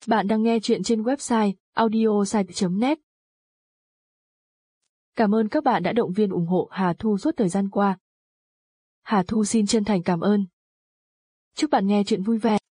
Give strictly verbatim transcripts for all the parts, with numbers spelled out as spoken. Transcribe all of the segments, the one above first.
Bạn đang nghe chuyện trên website audiosite chấm net. Cảm ơn các bạn đã động viên ủng hộ Hà Thu suốt thời gian qua. Hà Thu xin chân thành cảm ơn. Chúc bạn nghe chuyện vui vẻ.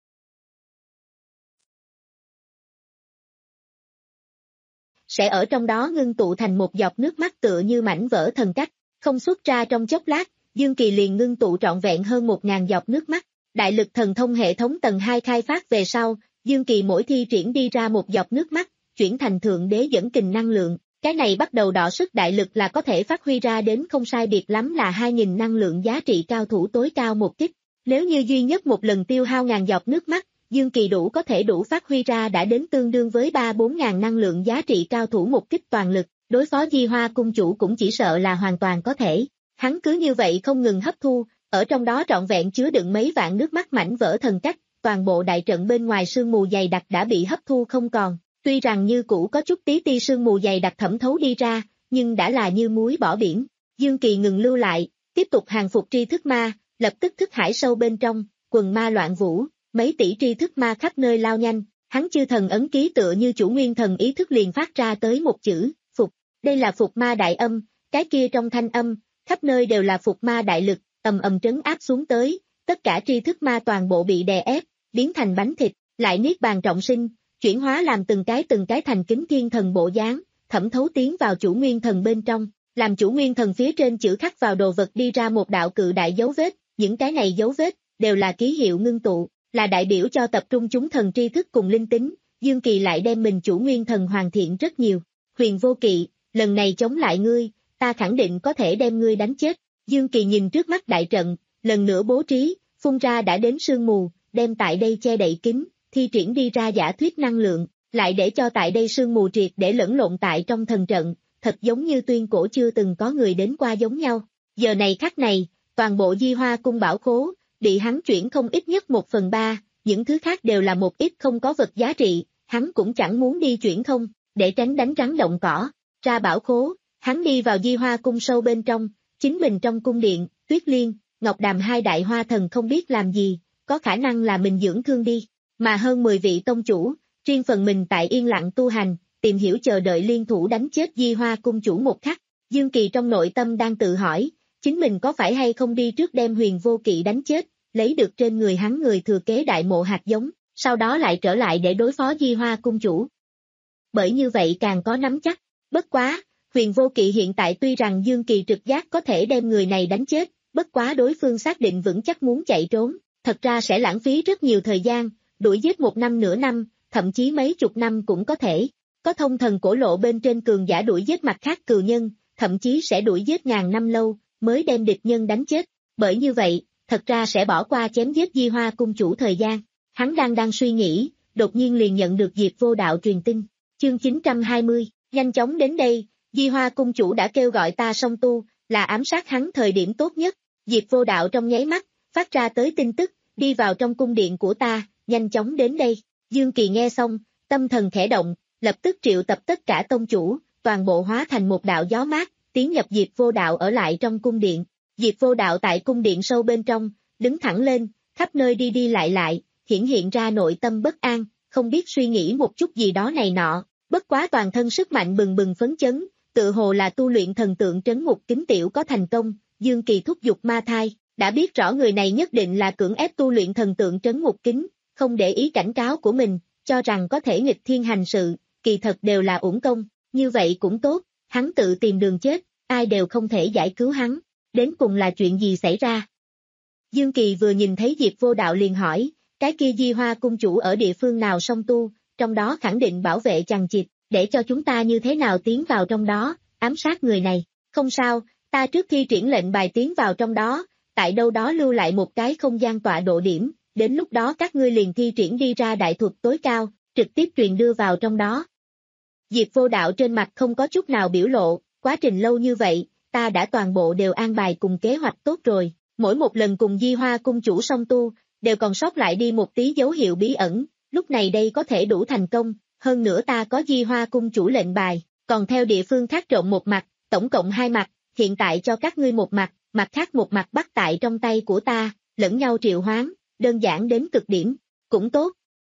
Sẽ ở trong đó ngưng tụ thành một giọt nước mắt tựa như mảnh vỡ thần cách, không xuất ra trong chốc lát, Dương Kỳ liền ngưng tụ trọn vẹn hơn một ngàn giọt nước mắt. Đại lực thần thông hệ thống tầng hai khai phát về sau, Dương Kỳ mỗi thi triển đi ra một giọt nước mắt, chuyển thành thượng đế dẫn kình năng lượng, cái này bắt đầu đọ sức đại lực là có thể phát huy ra đến không sai biệt lắm là hai nghìn năng lượng giá trị cao thủ tối cao một kích. Nếu như duy nhất một lần tiêu hao ngàn giọt nước mắt, Dương Kỳ đủ có thể đủ phát huy ra đã đến tương đương với ba bốn ngàn năng lượng giá trị cao thủ một kích toàn lực, đối phó Di Hoa cung chủ cũng chỉ sợ là hoàn toàn có thể. Hắn cứ như vậy không ngừng hấp thu, ở trong đó trọn vẹn chứa đựng mấy vạn nước mắt mảnh vỡ thần cách, toàn bộ đại trận bên ngoài sương mù dày đặc đã bị hấp thu không còn, tuy rằng như cũ có chút tí ti sương mù dày đặc thẩm thấu đi ra, nhưng đã là như muối bỏ biển. Dương Kỳ ngừng lưu lại, tiếp tục hàng phục tri thức ma, lập tức thức hải sâu bên trong, quần ma loạn vũ, mấy tỷ tri thức ma khắp nơi lao nhanh, hắn chư thần ấn ký tựa như chủ nguyên thần ý thức liền phát ra tới một chữ, phục, đây là phục ma đại âm, cái kia trong thanh âm, khắp nơi đều là phục ma đại lực, ầm ầm trấn áp xuống tới, tất cả tri thức ma toàn bộ bị đè ép, biến thành bánh thịt, lại niết bàn trọng sinh, chuyển hóa làm từng cái từng cái thành kính thiên thần bộ dáng, thẩm thấu tiến vào chủ nguyên thần bên trong, làm chủ nguyên thần phía trên chữ khắc vào đồ vật đi ra một đạo cự đại dấu vết, những cái này dấu vết đều là ký hiệu ngưng tụ, là đại biểu cho tập trung chúng thần tri thức cùng linh tính. Dương Kỳ lại đem mình chủ nguyên thần hoàn thiện rất nhiều. Huyền Vô Kỵ, lần này chống lại ngươi, ta khẳng định có thể đem ngươi đánh chết. Dương Kỳ nhìn trước mắt đại trận, lần nữa bố trí, phun ra đã đến sương mù, đem tại đây che đậy kín, thi triển đi ra giả thuyết năng lượng, lại để cho tại đây sương mù triệt để lẫn lộn tại trong thần trận, thật giống như tuyên cổ chưa từng có người đến qua giống nhau. Giờ này khắc này, toàn bộ Di Hoa cung bảo khố, bị hắn chuyển không ít nhất một phần ba, những thứ khác đều là một ít không có vật giá trị, hắn cũng chẳng muốn đi chuyển không, để tránh đánh rắn động cỏ. Ra bảo khố, hắn đi vào Di Hoa cung sâu bên trong, chính mình trong cung điện, Tuyết Liên, Ngọc Đàm hai đại hoa thần không biết làm gì, có khả năng là mình dưỡng thương đi, mà hơn mười vị tông chủ, riêng phần mình tại yên lặng tu hành, tìm hiểu chờ đợi liên thủ đánh chết Di Hoa cung chủ một khắc. Dương Kỳ trong nội tâm đang tự hỏi, chính mình có phải hay không đi trước đem Huyền Vô Kỵ đánh chết, lấy được trên người hắn người thừa kế đại mộ hạt giống, sau đó lại trở lại để đối phó Di Hoa cung chủ. Bởi như vậy càng có nắm chắc, bất quá, Huyền Vô Kỵ hiện tại tuy rằng Dương Kỳ trực giác có thể đem người này đánh chết, bất quá đối phương xác định vững chắc muốn chạy trốn, thật ra sẽ lãng phí rất nhiều thời gian, đuổi giết một năm nửa năm, thậm chí mấy chục năm cũng có thể. Có thông thần cổ lộ bên trên cường giả đuổi giết mặt khác cừu nhân, thậm chí sẽ đuổi giết ngàn năm lâu, mới đem địch nhân đánh chết. Bởi như vậy, thật ra sẽ bỏ qua chém giết Di Hoa cung chủ thời gian. Hắn đang đang suy nghĩ, đột nhiên liền nhận được Diệp Vô Đạo truyền tin. Chương chín trăm hai mươi, nhanh chóng đến đây, Di Hoa cung chủ đã kêu gọi ta song tu, là ám sát hắn thời điểm tốt nhất. Diệp Vô Đạo trong nháy mắt, phát ra tới tin tức, đi vào trong cung điện của ta, nhanh chóng đến đây. Dương Kỳ nghe xong, tâm thần khẽ động, lập tức triệu tập tất cả tông chủ, toàn bộ hóa thành một đạo gió mát, tiến nhập Diệp Vô Đạo ở lại trong cung điện. Diệp Vô Đạo tại cung điện sâu bên trong, đứng thẳng lên, khắp nơi đi đi lại lại, hiển hiện ra nội tâm bất an, không biết suy nghĩ một chút gì đó này nọ, bất quá toàn thân sức mạnh bừng bừng phấn chấn, tự hồ là tu luyện thần tượng trấn ngục kính tiểu có thành công. Dương Kỳ thúc giục ma thai, đã biết rõ người này nhất định là cưỡng ép tu luyện thần tượng trấn ngục kính, không để ý cảnh cáo của mình, cho rằng có thể nghịch thiên hành sự, kỳ thật đều là uổng công, như vậy cũng tốt, hắn tự tìm đường chết, ai đều không thể giải cứu hắn, đến cùng là chuyện gì xảy ra. Dương Kỳ vừa nhìn thấy Diệp Vô Đạo liền hỏi, cái kia Di Hoa cung chủ ở địa phương nào song tu, trong đó khẳng định bảo vệ chằng chịt, để cho chúng ta như thế nào tiến vào trong đó, ám sát người này, không sao, ta trước khi triển lệnh bài tiến vào trong đó, tại đâu đó lưu lại một cái không gian tọa độ điểm, đến lúc đó các ngươi liền thi triển đi ra đại thuật tối cao, trực tiếp truyền đưa vào trong đó. Diệp Vô Đạo trên mặt không có chút nào biểu lộ, quá trình lâu như vậy, ta đã toàn bộ đều an bài cùng kế hoạch tốt rồi, mỗi một lần cùng Di Hoa cung chủ song tu, đều còn sót lại đi một tí dấu hiệu bí ẩn, lúc này đây có thể đủ thành công, hơn nữa ta có Di Hoa cung chủ lệnh bài, còn theo địa phương khác trộn một mặt, tổng cộng hai mặt, hiện tại cho các ngươi một mặt, mặt khác một mặt bắt tại trong tay của ta, lẫn nhau triệu hoán, đơn giản đến cực điểm, cũng tốt.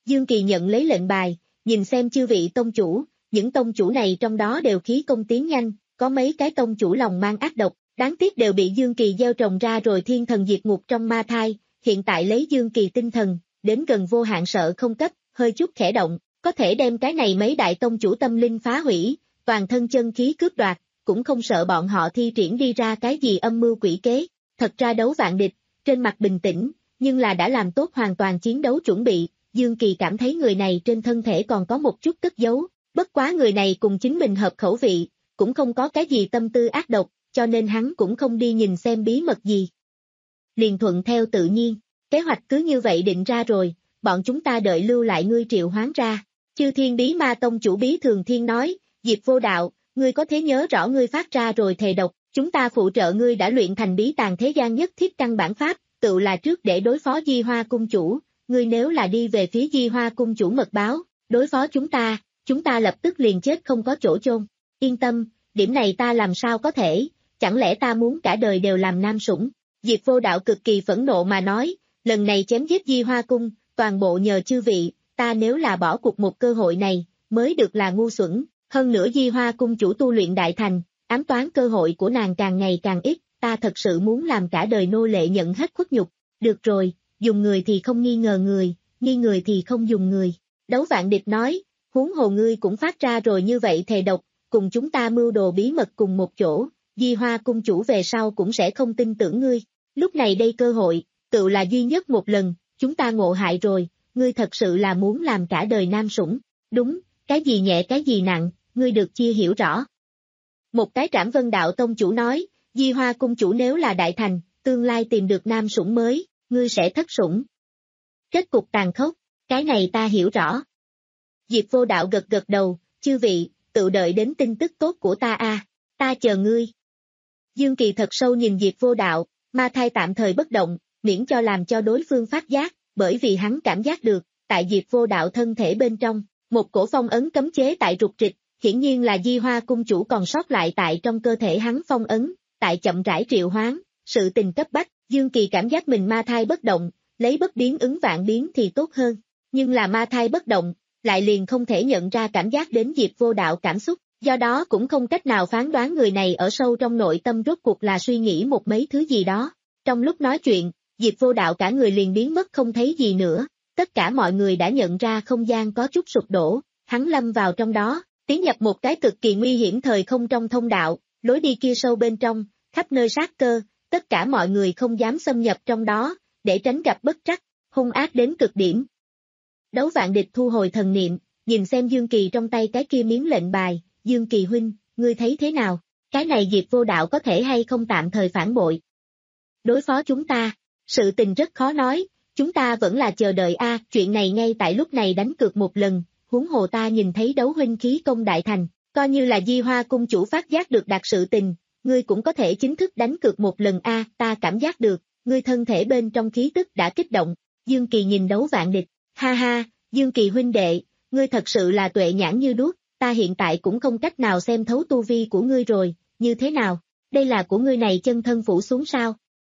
Dương Kỳ nhận lấy lệnh bài, nhìn xem chư vị tông chủ, những tông chủ này trong đó đều khí công tiến nhanh, có mấy cái tông chủ lòng mang ác độc, đáng tiếc đều bị Dương Kỳ gieo trồng ra rồi thiên thần diệt ngục trong ma thai, hiện tại lấy Dương Kỳ tinh thần, đến gần vô hạn sợ không cấp, hơi chút khẽ động, có thể đem cái này mấy đại tông chủ tâm linh phá hủy, toàn thân chân khí cướp đoạt, cũng không sợ bọn họ thi triển đi ra cái gì âm mưu quỷ kế, thật ra đấu vạn địch, trên mặt bình tĩnh, nhưng là đã làm tốt hoàn toàn chiến đấu chuẩn bị, Dương Kỳ cảm thấy người này trên thân thể còn có một chút cất giấu, bất quá người này cùng chính mình hợp khẩu vị, cũng không có cái gì tâm tư ác độc, cho nên hắn cũng không đi nhìn xem bí mật gì. Liền thuận theo tự nhiên, kế hoạch cứ như vậy định ra rồi, bọn chúng ta đợi lưu lại ngươi triệu hoán ra. Chư Thiên Bí Ma Tông chủ Bí Thường Thiên nói, Diệp Vô Đạo, ngươi có thể nhớ rõ ngươi phát ra rồi thề độc, chúng ta phụ trợ ngươi đã luyện thành bí tàng thế gian nhất thiết căn bản pháp, tự là trước để đối phó Di Hoa Cung chủ, ngươi nếu là đi về phía Di Hoa Cung chủ mật báo, đối phó chúng ta, chúng ta lập tức liền chết không có chỗ chôn. Yên tâm, điểm này ta làm sao có thể, chẳng lẽ ta muốn cả đời đều làm nam sủng? Diệp Vô Đạo cực kỳ phẫn nộ mà nói, lần này chém giết Di Hoa Cung, toàn bộ nhờ chư vị, ta nếu là bỏ cuộc một cơ hội này, mới được là ngu xuẩn, hơn nữa Di Hoa Cung chủ tu luyện đại thành, ám toán cơ hội của nàng càng ngày càng ít, ta thật sự muốn làm cả đời nô lệ nhận hết khuất nhục. Được rồi, dùng người thì không nghi ngờ người, nghi người thì không dùng người. Đấu Vạn Địch nói, huống hồ ngươi cũng phát ra rồi như vậy thề độc, cùng chúng ta mưu đồ bí mật cùng một chỗ, Di Hoa Cung chủ về sau cũng sẽ không tin tưởng ngươi. Lúc này đây cơ hội, tự là duy nhất một lần, chúng ta ngộ hại rồi, ngươi thật sự là muốn làm cả đời nam sủng. Đúng, cái gì nhẹ cái gì nặng, ngươi được chia hiểu rõ. Một cái Trảm Vân Đạo Tông chủ nói, Di Hoa Cung chủ nếu là đại thành, tương lai tìm được nam sủng mới, ngươi sẽ thất sủng. Kết cục tàn khốc, cái này ta hiểu rõ. Diệp Vô Đạo gật gật đầu, chư vị, tự đợi đến tin tức tốt của ta a, ta chờ ngươi. Dương Kỳ thật sâu nhìn Diệp Vô Đạo, ma thai tạm thời bất động, miễn cho làm cho đối phương phát giác, bởi vì hắn cảm giác được, tại Diệp Vô Đạo thân thể bên trong, một cổ phong ấn cấm chế tại rục rịch, hiển nhiên là Di Hoa Cung chủ còn sót lại tại trong cơ thể hắn phong ấn, tại chậm rãi triệu hoán, sự tình cấp bách, Dương Kỳ cảm giác mình ma thai bất động, lấy bất biến ứng vạn biến thì tốt hơn, nhưng là ma thai bất động, lại liền không thể nhận ra cảm giác đến Diệp Vô Đạo cảm xúc, do đó cũng không cách nào phán đoán người này ở sâu trong nội tâm rốt cuộc là suy nghĩ một mấy thứ gì đó. Trong lúc nói chuyện, Diệp Vô Đạo cả người liền biến mất không thấy gì nữa, tất cả mọi người đã nhận ra không gian có chút sụp đổ, hắn lâm vào trong đó, tiến nhập một cái cực kỳ nguy hiểm thời không trong thông đạo, lối đi kia sâu bên trong, khắp nơi sát cơ, tất cả mọi người không dám xâm nhập trong đó, để tránh gặp bất trắc, hung ác đến cực điểm. Đấu Vạn Địch thu hồi thần niệm, nhìn xem Dương Kỳ trong tay cái kia miếng lệnh bài, Dương Kỳ huynh, ngươi thấy thế nào? Cái này Diệp Vô Đạo có thể hay không tạm thời phản bội? Đối phó chúng ta, sự tình rất khó nói, chúng ta vẫn là chờ đợi a, chuyện này ngay tại lúc này đánh cược một lần, huống hồ ta nhìn thấy Đấu huynh khí công đại thành, coi như là Di Hoa Cung chủ phát giác được đạt sự tình, ngươi cũng có thể chính thức đánh cược một lần a, ta cảm giác được, ngươi thân thể bên trong khí tức đã kích động. Dương Kỳ nhìn Đấu Vạn Địch, ha ha, Dương Kỳ huynh đệ, ngươi thật sự là tuệ nhãn như đuốc, ta hiện tại cũng không cách nào xem thấu tu vi của ngươi rồi, như thế nào, đây là của ngươi này chân thân phủ xuống sao?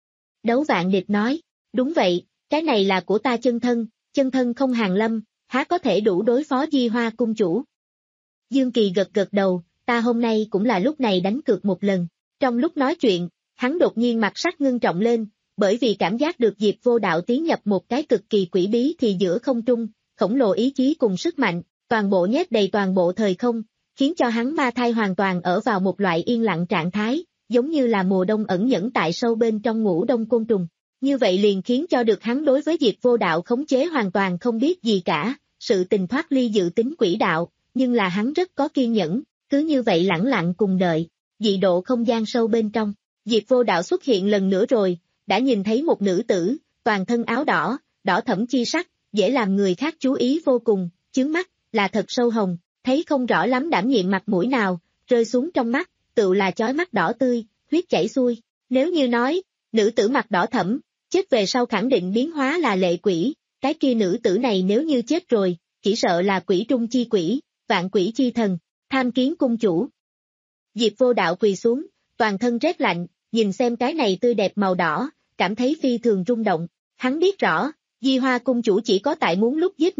Đấu Vạn Địch nói, đúng vậy, cái này là của ta chân thân, chân thân không hàng lâm, há có thể đủ đối phó Di Hoa Cung chủ. Dương Kỳ gật gật đầu, ta hôm nay cũng là lúc này đánh cược một lần. Trong lúc nói chuyện, hắn đột nhiên mặt sắc ngưng trọng lên, bởi vì cảm giác được Diệp Vô Đạo tiến nhập một cái cực kỳ quỷ bí thì giữa không trung, khổng lồ ý chí cùng sức mạnh, toàn bộ nhét đầy toàn bộ thời không, khiến cho hắn ma thai hoàn toàn ở vào một loại yên lặng trạng thái, giống như là mùa đông ẩn nhẫn tại sâu bên trong ngủ đông côn trùng. Như vậy liền khiến cho được hắn đối với Diệp Vô Đạo khống chế hoàn toàn không biết gì cả, sự tình thoát ly dự tính quỹ đạo, nhưng là hắn rất có kiên nhẫn, cứ như vậy lẳng lặng cùng đợi. Dị độ không gian sâu bên trong, Diệp Vô Đạo xuất hiện lần nữa rồi, đã nhìn thấy một nữ tử, toàn thân áo đỏ, đỏ thẫm chi sắc, dễ làm người khác chú ý vô cùng, chướng mắt, là thật sâu hồng, thấy không rõ lắm đảm nhiệm mặt mũi nào, rơi xuống trong mắt, tự là chói mắt đỏ tươi, huyết chảy xuôi. Nếu như nói, nữ tử mặt đỏ thẫm, chết về sau khẳng định biến hóa là lệ quỷ, cái kia nữ tử này nếu như chết rồi, chỉ sợ là quỷ trung chi quỷ, vạn quỷ chi thần, tham kiến cung chủ. Diệp Vô Đạo quỳ xuống, toàn thân rét lạnh, nhìn xem cái này tươi đẹp màu đỏ, cảm thấy phi thường rung động, hắn biết rõ, Di Hoa Cung chủ chỉ có tại muốn lúc giết người,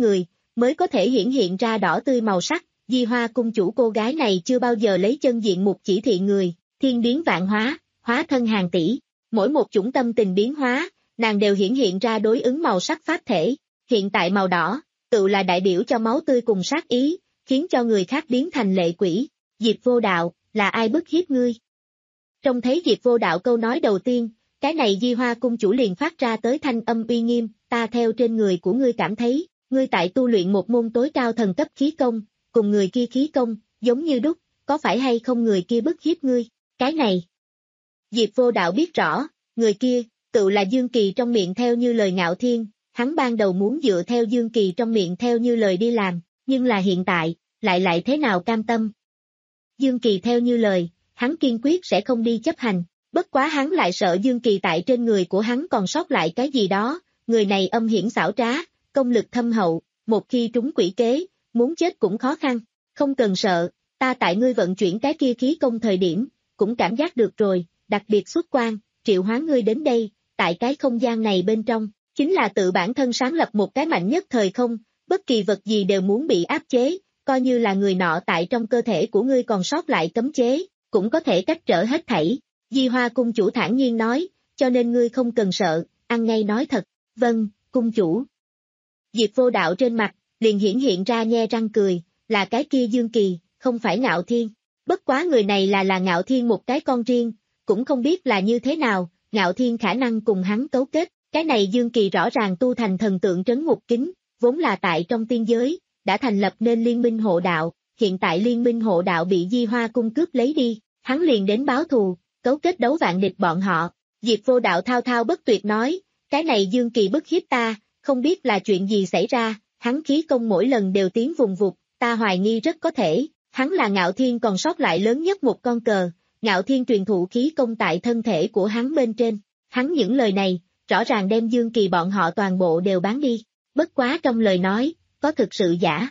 mới có thể hiển hiện ra đỏ tươi màu sắc. Di Hoa cung chủ cô gái này chưa bao giờ lấy chân diện mục chỉ thị người, thiên biến vạn hóa, hóa thân hàng tỷ. Mỗi một chủng tâm tình biến hóa, nàng đều hiển hiện ra đối ứng màu sắc pháp thể. Hiện tại màu đỏ, tự là đại biểu cho máu tươi cùng sát ý, khiến cho người khác biến thành lệ quỷ. Diệp Vô Đạo, là ai bức hiếp ngươi? Trông thấy Diệp Vô Đạo câu nói đầu tiên, cái này Di Hoa cung chủ liền phát ra tới thanh âm uy nghiêm, ta theo trên người của ngươi cảm thấy, ngươi tại tu luyện một môn tối cao thần cấp khí công, cùng người kia khí công, giống như đúc, có phải hay không người kia bức hiếp ngươi? Cái này. Diệp Vô Đạo biết rõ, người kia, tự là Dương Kỳ trong miệng theo như lời Ngạo Thiên, hắn ban đầu muốn dựa theo Dương Kỳ trong miệng theo như lời đi làm, nhưng là hiện tại, lại lại thế nào cam tâm? Dương Kỳ theo như lời, hắn kiên quyết sẽ không đi chấp hành, bất quá hắn lại sợ Dương Kỳ tại trên người của hắn còn sót lại cái gì đó, người này âm hiểm xảo trá, công lực thâm hậu, một khi trúng quỷ kế, muốn chết cũng khó khăn, không cần sợ, ta tại ngươi vận chuyển cái kia khí công thời điểm, cũng cảm giác được rồi, đặc biệt xuất quan, triệu hoán ngươi đến đây, tại cái không gian này bên trong, chính là tự bản thân sáng lập một cái mạnh nhất thời không, bất kỳ vật gì đều muốn bị áp chế, coi như là người nọ tại trong cơ thể của ngươi còn sót lại cấm chế, cũng có thể cách trở hết thảy. Di Hoa cung chủ thản nhiên nói, cho nên ngươi không cần sợ, ăn ngay nói thật, vâng, cung chủ. Diệp Vô Đạo trên mặt, liền hiển hiện ra nhe răng cười, là cái kia Dương Kỳ, không phải Ngạo Thiên. Bất quá người này là là Ngạo Thiên một cái con riêng, cũng không biết là như thế nào, Ngạo Thiên khả năng cùng hắn cấu kết, cái này Dương Kỳ rõ ràng tu thành thần tượng trấn ngục kính, vốn là tại trong tiên giới, đã thành lập nên liên minh hộ đạo, hiện tại liên minh hộ đạo bị Di Hoa cung cướp lấy đi, hắn liền đến báo thù, cấu kết đấu vạn địch bọn họ. Diệp Vô Đạo thao thao bất tuyệt nói, cái này Dương Kỳ bức hiếp ta, không biết là chuyện gì xảy ra, hắn khí công mỗi lần đều tiến vùng vụt, ta hoài nghi rất có thể, hắn là Ngạo Thiên còn sót lại lớn nhất một con cờ, Ngạo Thiên truyền thụ khí công tại thân thể của hắn bên trên, hắn những lời này, rõ ràng đem Dương Kỳ bọn họ toàn bộ đều bán đi, bất quá trong lời nói, có thực sự giả.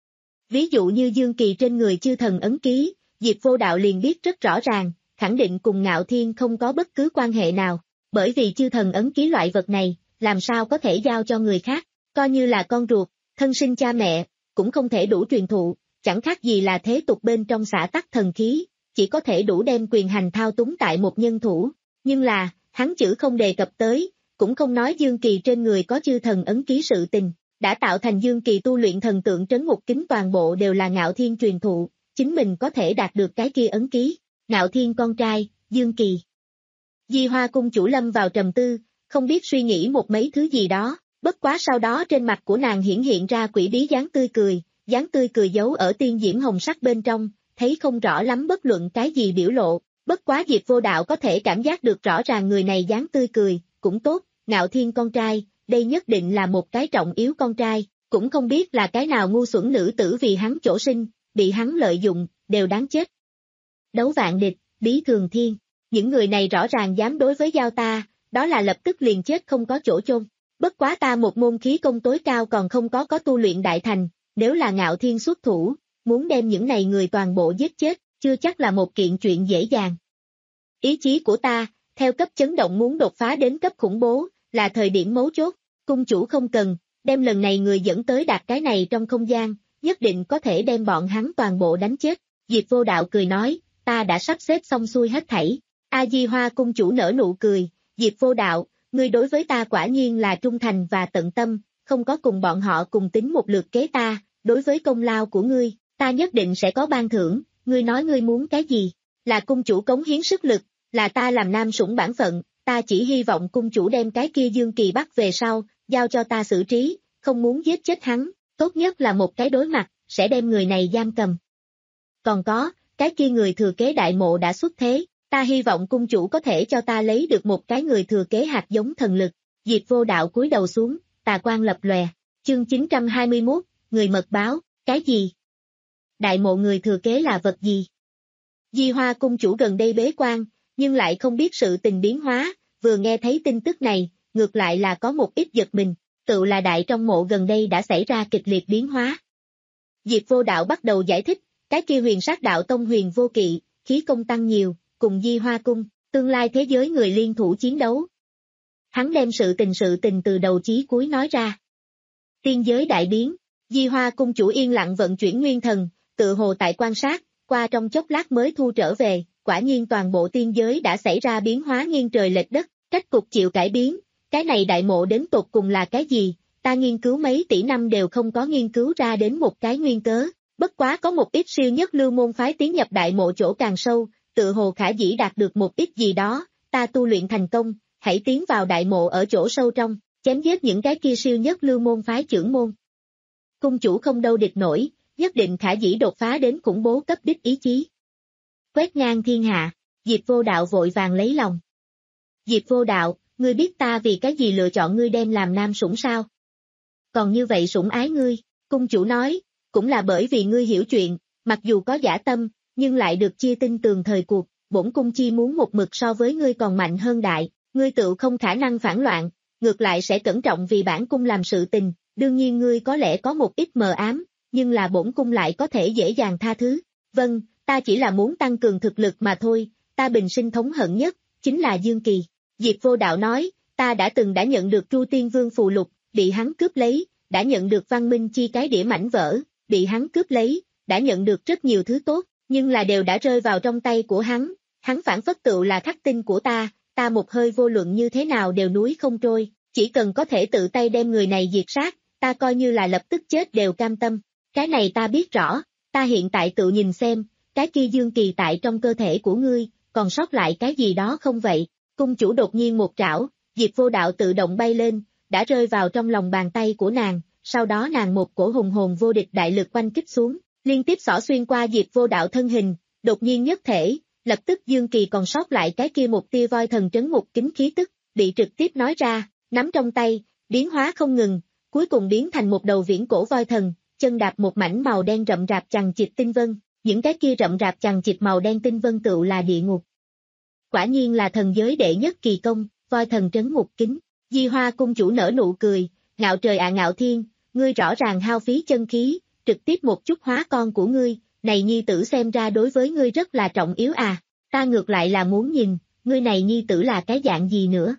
Ví dụ như Dương Kỳ trên người chư thần ấn ký, Diệp Vô Đạo liền biết rất rõ ràng, khẳng định cùng Ngạo Thiên không có bất cứ quan hệ nào, bởi vì chư thần ấn ký loại vật này, làm sao có thể giao cho người khác, coi như là con ruột, thân sinh cha mẹ, cũng không thể đủ truyền thụ, chẳng khác gì là thế tục bên trong xã tắc thần khí, chỉ có thể đủ đem quyền hành thao túng tại một nhân thủ, nhưng là, hắn chữ không đề cập tới, cũng không nói Dương Kỳ trên người có chư thần ấn ký sự tình, đã tạo thành Dương Kỳ tu luyện thần tượng trấn ngục kính toàn bộ đều là Ngạo Thiên truyền thụ, chính mình có thể đạt được cái kia ấn ký, Ngạo Thiên con trai, Dương Kỳ. Di Hoa cung chủ lâm vào trầm tư, không biết suy nghĩ một mấy thứ gì đó, bất quá sau đó trên mặt của nàng hiển hiện ra quỷ bí dáng tươi cười, dáng tươi cười giấu ở tiên diễm hồng sắc bên trong, thấy không rõ lắm bất luận cái gì biểu lộ, bất quá Diệp Vô Đạo có thể cảm giác được rõ ràng người này dáng tươi cười, cũng tốt, Ngạo Thiên con trai, đây nhất định là một cái trọng yếu con trai, cũng không biết là cái nào ngu xuẩn nữ tử vì hắn chỗ sinh, bị hắn lợi dụng, đều đáng chết. Đấu vạn địch, bí thường thiên, những người này rõ ràng dám đối với giao ta, đó là lập tức liền chết không có chỗ chôn. Bất quá ta một môn khí công tối cao còn không có có tu luyện đại thành, nếu là Ngạo Thiên xuất thủ, muốn đem những này người toàn bộ giết chết, chưa chắc là một kiện chuyện dễ dàng. Ý chí của ta, theo cấp chấn động muốn đột phá đến cấp khủng bố, là thời điểm mấu chốt, cung chủ không cần, đem lần này người dẫn tới đạt cái này trong không gian, nhất định có thể đem bọn hắn toàn bộ đánh chết. Diệp Vô Đạo cười nói, ta đã sắp xếp xong xuôi hết thảy. A Di Hoa cung chủ nở nụ cười, Diệp Vô Đạo, ngươi đối với ta quả nhiên là trung thành và tận tâm, không có cùng bọn họ cùng tính một lượt kế ta, đối với công lao của ngươi, ta nhất định sẽ có ban thưởng, ngươi nói ngươi muốn cái gì, là cung chủ cống hiến sức lực, là ta làm nam sủng bản phận, ta chỉ hy vọng cung chủ đem cái kia Dương Kỳ bắt về sau, giao cho ta xử trí, không muốn giết chết hắn, tốt nhất là một cái đối mặt, sẽ đem người này giam cầm. Còn có, cái kia người thừa kế đại mộ đã xuất thế, ta hy vọng cung chủ có thể cho ta lấy được một cái người thừa kế hạt giống thần lực. Diệp Vô Đạo cúi đầu xuống, tà quang lập lòe, chương chín trăm hai mươi mốt, người mật báo, cái gì? Đại mộ người thừa kế là vật gì? Di Hoa cung chủ gần đây bế quan, nhưng lại không biết sự tình biến hóa, vừa nghe thấy tin tức này, ngược lại là có một ít giật mình, tự là đại trong mộ gần đây đã xảy ra kịch liệt biến hóa. Diệp Vô Đạo bắt đầu giải thích, cái kia huyền sát đạo tông huyền vô kỵ, khí công tăng nhiều, cùng Di Hoa cung, tương lai thế giới người liên thủ chiến đấu. Hắn đem sự tình sự tình từ đầu chí cuối nói ra. Tiên giới đại biến, Di Hoa cung chủ yên lặng vận chuyển nguyên thần, tự hồ tại quan sát, qua trong chốc lát mới thu trở về, quả nhiên toàn bộ tiên giới đã xảy ra biến hóa nghiêng trời lệch đất, cách cục chịu cải biến, cái này đại mộ đến tột cùng là cái gì, ta nghiên cứu mấy tỷ năm đều không có nghiên cứu ra đến một cái nguyên cớ, bất quá có một ít siêu nhất lưu môn phái tiến nhập đại mộ chỗ càng sâu, tự hồ khả dĩ đạt được một ít gì đó, ta tu luyện thành công, hãy tiến vào đại mộ ở chỗ sâu trong, chém giết những cái kia siêu nhất lưu môn phái trưởng môn. Cung chủ không đâu địch nổi, nhất định khả dĩ đột phá đến khủng bố cấp đích ý chí. Quét ngang thiên hạ, Diệp Vô Đạo vội vàng lấy lòng. Diệp Vô Đạo, ngươi biết ta vì cái gì lựa chọn ngươi đem làm nam sủng sao? Còn như vậy sủng ái ngươi, cung chủ nói, cũng là bởi vì ngươi hiểu chuyện, mặc dù có giả tâm, nhưng lại được chia tin tường thời cuộc, bổn cung chi muốn một mực so với ngươi còn mạnh hơn đại, ngươi tự không khả năng phản loạn, ngược lại sẽ cẩn trọng vì bản cung làm sự tình, đương nhiên ngươi có lẽ có một ít mờ ám, nhưng là bổn cung lại có thể dễ dàng tha thứ. Vâng, ta chỉ là muốn tăng cường thực lực mà thôi, ta bình sinh thống hận nhất, chính là Dương Kỳ. Diệp Vô Đạo nói, ta đã từng đã nhận được Tru Tiên Vương phù lục, bị hắn cướp lấy, đã nhận được Văn Minh Chi cái đĩa mảnh vỡ, bị hắn cướp lấy, đã nhận được rất nhiều thứ tốt, nhưng là đều đã rơi vào trong tay của hắn, hắn phản phất tựu là khắc tinh của ta, ta một hơi vô luận như thế nào đều núi không trôi, chỉ cần có thể tự tay đem người này diệt sát, ta coi như là lập tức chết đều cam tâm, cái này ta biết rõ, ta hiện tại tự nhìn xem, cái kia Dương Kỳ tại trong cơ thể của ngươi, còn sót lại cái gì đó không vậy, cung chủ đột nhiên một trảo, Diệp Vô Đạo tự động bay lên, đã rơi vào trong lòng bàn tay của nàng, sau đó nàng một cổ hùng hồn vô địch đại lực quanh kích xuống, liên tiếp xỏ xuyên qua Diệp Vô Đạo thân hình, đột nhiên nhất thể, lập tức Dương Kỳ còn sót lại cái kia một tia voi thần trấn ngục kính khí tức, bị trực tiếp nói ra, nắm trong tay, biến hóa không ngừng, cuối cùng biến thành một đầu viễn cổ voi thần, chân đạp một mảnh màu đen rậm rạp chằng chịt tinh vân, những cái kia rậm rạp chằng chịt màu đen tinh vân tựu là địa ngục. Quả nhiên là thần giới đệ nhất kỳ công, voi thần trấn ngục kính, Di Hoa cung chủ nở nụ cười, ngạo trời ạ ngạo thiên, ngươi rõ ràng hao phí chân khí, trực tiếp một chút hóa con của ngươi, này nhi tử xem ra đối với ngươi rất là trọng yếu à, ta ngược lại là muốn nhìn, ngươi này nhi tử là cái dạng gì nữa.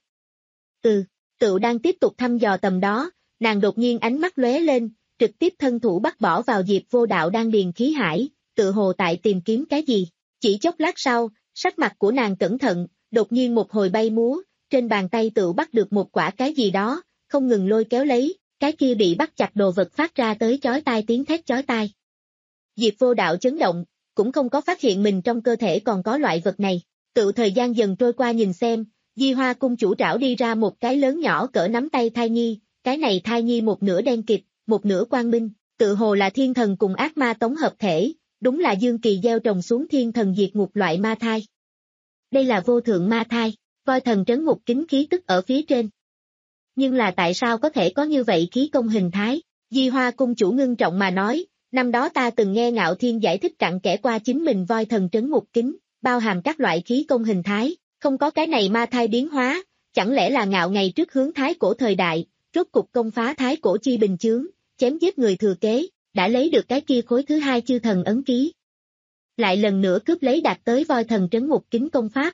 Ừ, tựu đang tiếp tục thăm dò tầm đó, nàng đột nhiên ánh mắt lóe lên, trực tiếp thân thủ bắt bỏ vào Diệp Vô Đạo đang điền khí hải, tự hồ tại tìm kiếm cái gì, chỉ chốc lát sau, sắc mặt của nàng cẩn thận, đột nhiên một hồi bay múa, trên bàn tay tự bắt được một quả cái gì đó, không ngừng lôi kéo lấy, cái kia bị bắt chặt đồ vật phát ra tới chói tai tiếng thét chói tai. Diệp Vô Đạo chấn động, cũng không có phát hiện mình trong cơ thể còn có loại vật này, tự thời gian dần trôi qua nhìn xem, Di Hoa cung chủ trảo đi ra một cái lớn nhỏ cỡ nắm tay thai nhi, cái này thai nhi một nửa đen kịt, một nửa quang minh, tự hồ là thiên thần cùng ác ma tống hợp thể, đúng là Dương Kỳ gieo trồng xuống thiên thần diệt ngục loại ma thai. Đây là vô thượng ma thai, voi thần trấn ngục kính khí tức ở phía trên. Nhưng là tại sao có thể có như vậy khí công hình thái? Di Hoa cung chủ ngưng trọng mà nói, năm đó ta từng nghe Ngạo Thiên giải thích cặn kẽ qua chính mình voi thần trấn ngục kính, bao hàm các loại khí công hình thái, không có cái này ma thai biến hóa, chẳng lẽ là Ngạo ngày trước hướng thái cổ thời đại, rốt cục công phá thái cổ chi bình chướng, chém giết người thừa kế, đã lấy được cái kia khối thứ hai chư thần ấn ký. Lại lần nữa cướp lấy đạt tới voi thần trấn ngục kính công pháp.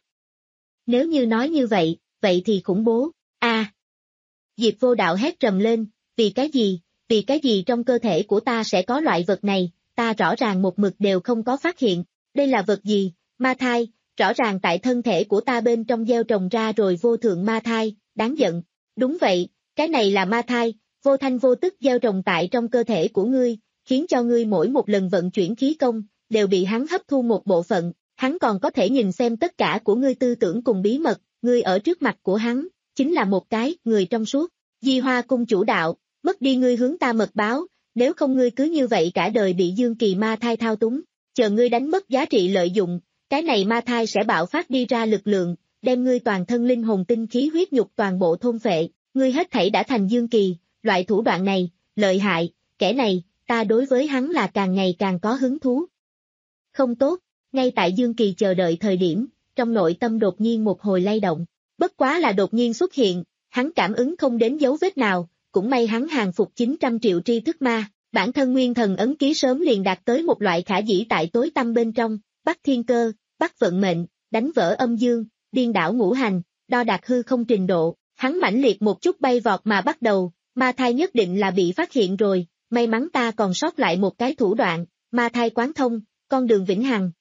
Nếu như nói như vậy, vậy thì khủng bố, a à. Diệp Vô Đạo hét trầm lên, vì cái gì, vì cái gì trong cơ thể của ta sẽ có loại vật này, ta rõ ràng một mực đều không có phát hiện, đây là vật gì, ma thai, rõ ràng tại thân thể của ta bên trong gieo trồng ra rồi vô thượng ma thai, đáng giận, đúng vậy, cái này là ma thai, vô thanh vô tức gieo trồng tại trong cơ thể của ngươi, khiến cho ngươi mỗi một lần vận chuyển khí công, đều bị hắn hấp thu một bộ phận, hắn còn có thể nhìn xem tất cả của ngươi tư tưởng cùng bí mật, ngươi ở trước mặt của hắn, chính là một cái, người trong suốt, Di Hoa cung chủ đạo, mất đi ngươi hướng ta mật báo, nếu không ngươi cứ như vậy cả đời bị Dương Kỳ ma thai thao túng, chờ ngươi đánh mất giá trị lợi dụng, cái này ma thai sẽ bạo phát đi ra lực lượng, đem ngươi toàn thân linh hồn tinh khí huyết nhục toàn bộ thôn phệ, ngươi hết thảy đã thành Dương Kỳ, loại thủ đoạn này, lợi hại, kẻ này, ta đối với hắn là càng ngày càng có hứng thú. Không tốt, ngay tại Dương Kỳ chờ đợi thời điểm, trong nội tâm đột nhiên một hồi lay động, bất quá là đột nhiên xuất hiện, hắn cảm ứng không đến dấu vết nào, cũng may hắn hàng phục chín trăm triệu tri thức ma, bản thân nguyên thần ấn ký sớm liền đạt tới một loại khả dĩ tại tối tâm bên trong, bắt thiên cơ, bắt vận mệnh, đánh vỡ âm dương, điên đảo ngũ hành, đo đạc hư không trình độ, hắn mãnh liệt một chút bay vọt mà bắt đầu, ma thai nhất định là bị phát hiện rồi, may mắn ta còn sót lại một cái thủ đoạn, ma thai quán thông, con đường vĩnh hằng.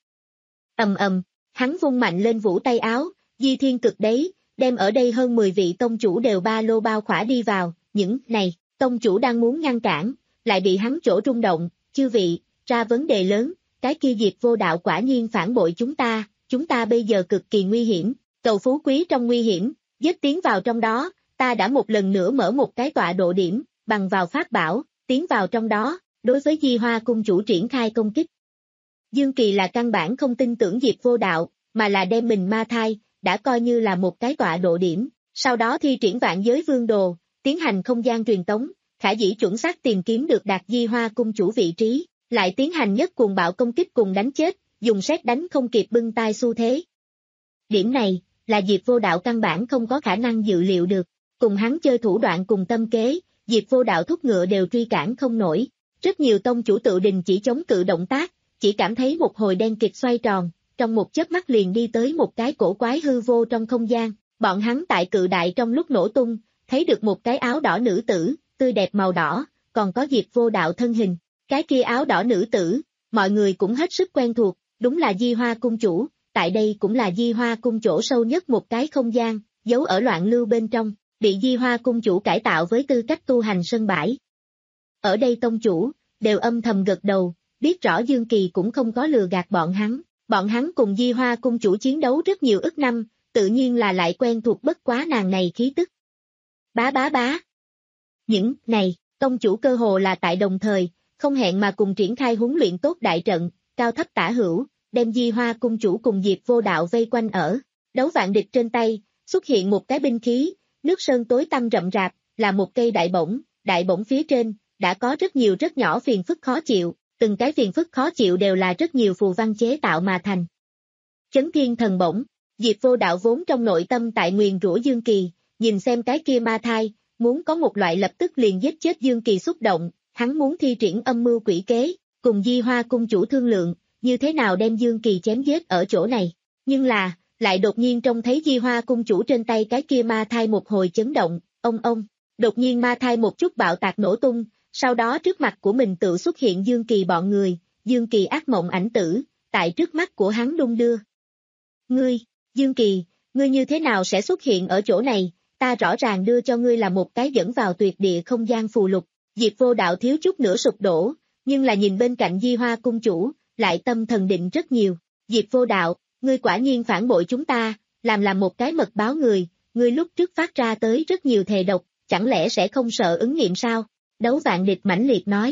Ầm ầm, hắn vung mạnh lên vũ tay áo, di thiên cực đấy, đem ở đây hơn mười vị tông chủ đều ba lô bao khỏa đi vào, những này, tông chủ đang muốn ngăn cản, lại bị hắn chỗ rung động, chư vị, ra vấn đề lớn, cái kia Diệp Vô Đạo quả nhiên phản bội chúng ta, chúng ta bây giờ cực kỳ nguy hiểm, cầu phú quý trong nguy hiểm, giết tiến vào trong đó, ta đã một lần nữa mở một cái tọa độ điểm, bằng vào pháp bảo, tiến vào trong đó, đối với Di Hoa cung chủ triển khai công kích. Dương Kỳ là căn bản không tin tưởng Diệp Vô Đạo, mà là đem mình ma thai, đã coi như là một cái tọa độ điểm, sau đó thi triển vạn giới vương đồ, tiến hành không gian truyền tống, khả dĩ chuẩn xác tìm kiếm được đạt Di Hoa cung chủ vị trí, lại tiến hành nhất cuồng bạo công kích cùng đánh chết, dùng sét đánh không kịp bưng tai xu thế. Điểm này, là Diệp Vô Đạo căn bản không có khả năng dự liệu được, cùng hắn chơi thủ đoạn cùng tâm kế, Diệp Vô Đạo thúc ngựa đều truy cản không nổi, rất nhiều tông chủ tự đình chỉ chống cự động tác, chỉ cảm thấy một hồi đen kịt xoay tròn, trong một chớp mắt liền đi tới một cái cổ quái hư vô trong không gian, bọn hắn tại cự đại trong lúc nổ tung, thấy được một cái áo đỏ nữ tử, tươi đẹp màu đỏ, còn có Diệp Vô Đạo thân hình, cái kia áo đỏ nữ tử, mọi người cũng hết sức quen thuộc, đúng là Di Hoa cung chủ, tại đây cũng là Di Hoa cung chỗ sâu nhất một cái không gian, giấu ở loạn lưu bên trong, bị Di Hoa cung chủ cải tạo với tư cách tu hành sân bãi. Ở đây tông chủ, đều âm thầm gật đầu, biết rõ Dương Kỳ cũng không có lừa gạt bọn hắn, bọn hắn cùng Di Hoa cung chủ chiến đấu rất nhiều ức năm, tự nhiên là lại quen thuộc bất quá nàng này khí tức. Bá bá bá. Những này, tông chủ cơ hồ là tại đồng thời, không hẹn mà cùng triển khai huấn luyện tốt đại trận, cao thấp tả hữu, đem Di Hoa cung chủ cùng Diệp Vô Đạo vây quanh ở, đấu vạn địch trên tay, xuất hiện một cái binh khí, nước sơn tối tăm rậm rạp, là một cây đại bổng, đại bổng phía trên, đã có rất nhiều rất nhỏ phiền phức khó chịu, từng cái phiền phức khó chịu đều là rất nhiều phù văn chế tạo mà thành. Chấn thiên thần bổng, Diệp Vô Đạo vốn trong nội tâm tại nguyền rủa Dương Kỳ, nhìn xem cái kia ma thai, muốn có một loại lập tức liền giết chết Dương Kỳ xúc động, hắn muốn thi triển âm mưu quỷ kế, cùng Di Hoa cung chủ thương lượng, như thế nào đem Dương Kỳ chém giết ở chỗ này. Nhưng là, lại đột nhiên trông thấy Di Hoa cung chủ trên tay cái kia ma thai một hồi chấn động, ông ông, đột nhiên ma thai một chút bạo tạc nổ tung, sau đó trước mặt của mình tự xuất hiện Dương Kỳ bọn người, Dương Kỳ ác mộng ảnh tử, tại trước mắt của hắn đung đưa. Ngươi, Dương Kỳ, ngươi như thế nào sẽ xuất hiện ở chỗ này, ta rõ ràng đưa cho ngươi là một cái dẫn vào tuyệt địa không gian phù lục, Diệp Vô Đạo thiếu chút nữa sụp đổ, nhưng là nhìn bên cạnh Di Hoa cung chủ, lại tâm thần định rất nhiều, Diệp Vô Đạo, ngươi quả nhiên phản bội chúng ta, làm làm một cái mật báo người, ngươi lúc trước phát ra tới rất nhiều thề độc, chẳng lẽ sẽ không sợ ứng nghiệm sao? Đấu vạn địch mãnh liệt nói.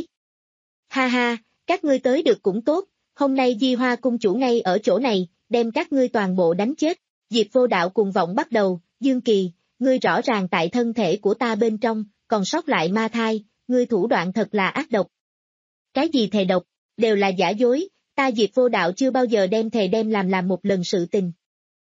Ha ha, các ngươi tới được cũng tốt, hôm nay Di Hoa cung chủ ngay ở chỗ này, đem các ngươi toàn bộ đánh chết, Diệp Vô Đạo cùng vọng bắt đầu, Dương Kỳ, ngươi rõ ràng tại thân thể của ta bên trong, còn sót lại ma thai, ngươi thủ đoạn thật là ác độc. Cái gì thề độc, đều là giả dối, ta Diệp Vô Đạo chưa bao giờ đem thề đem làm làm một lần sự tình.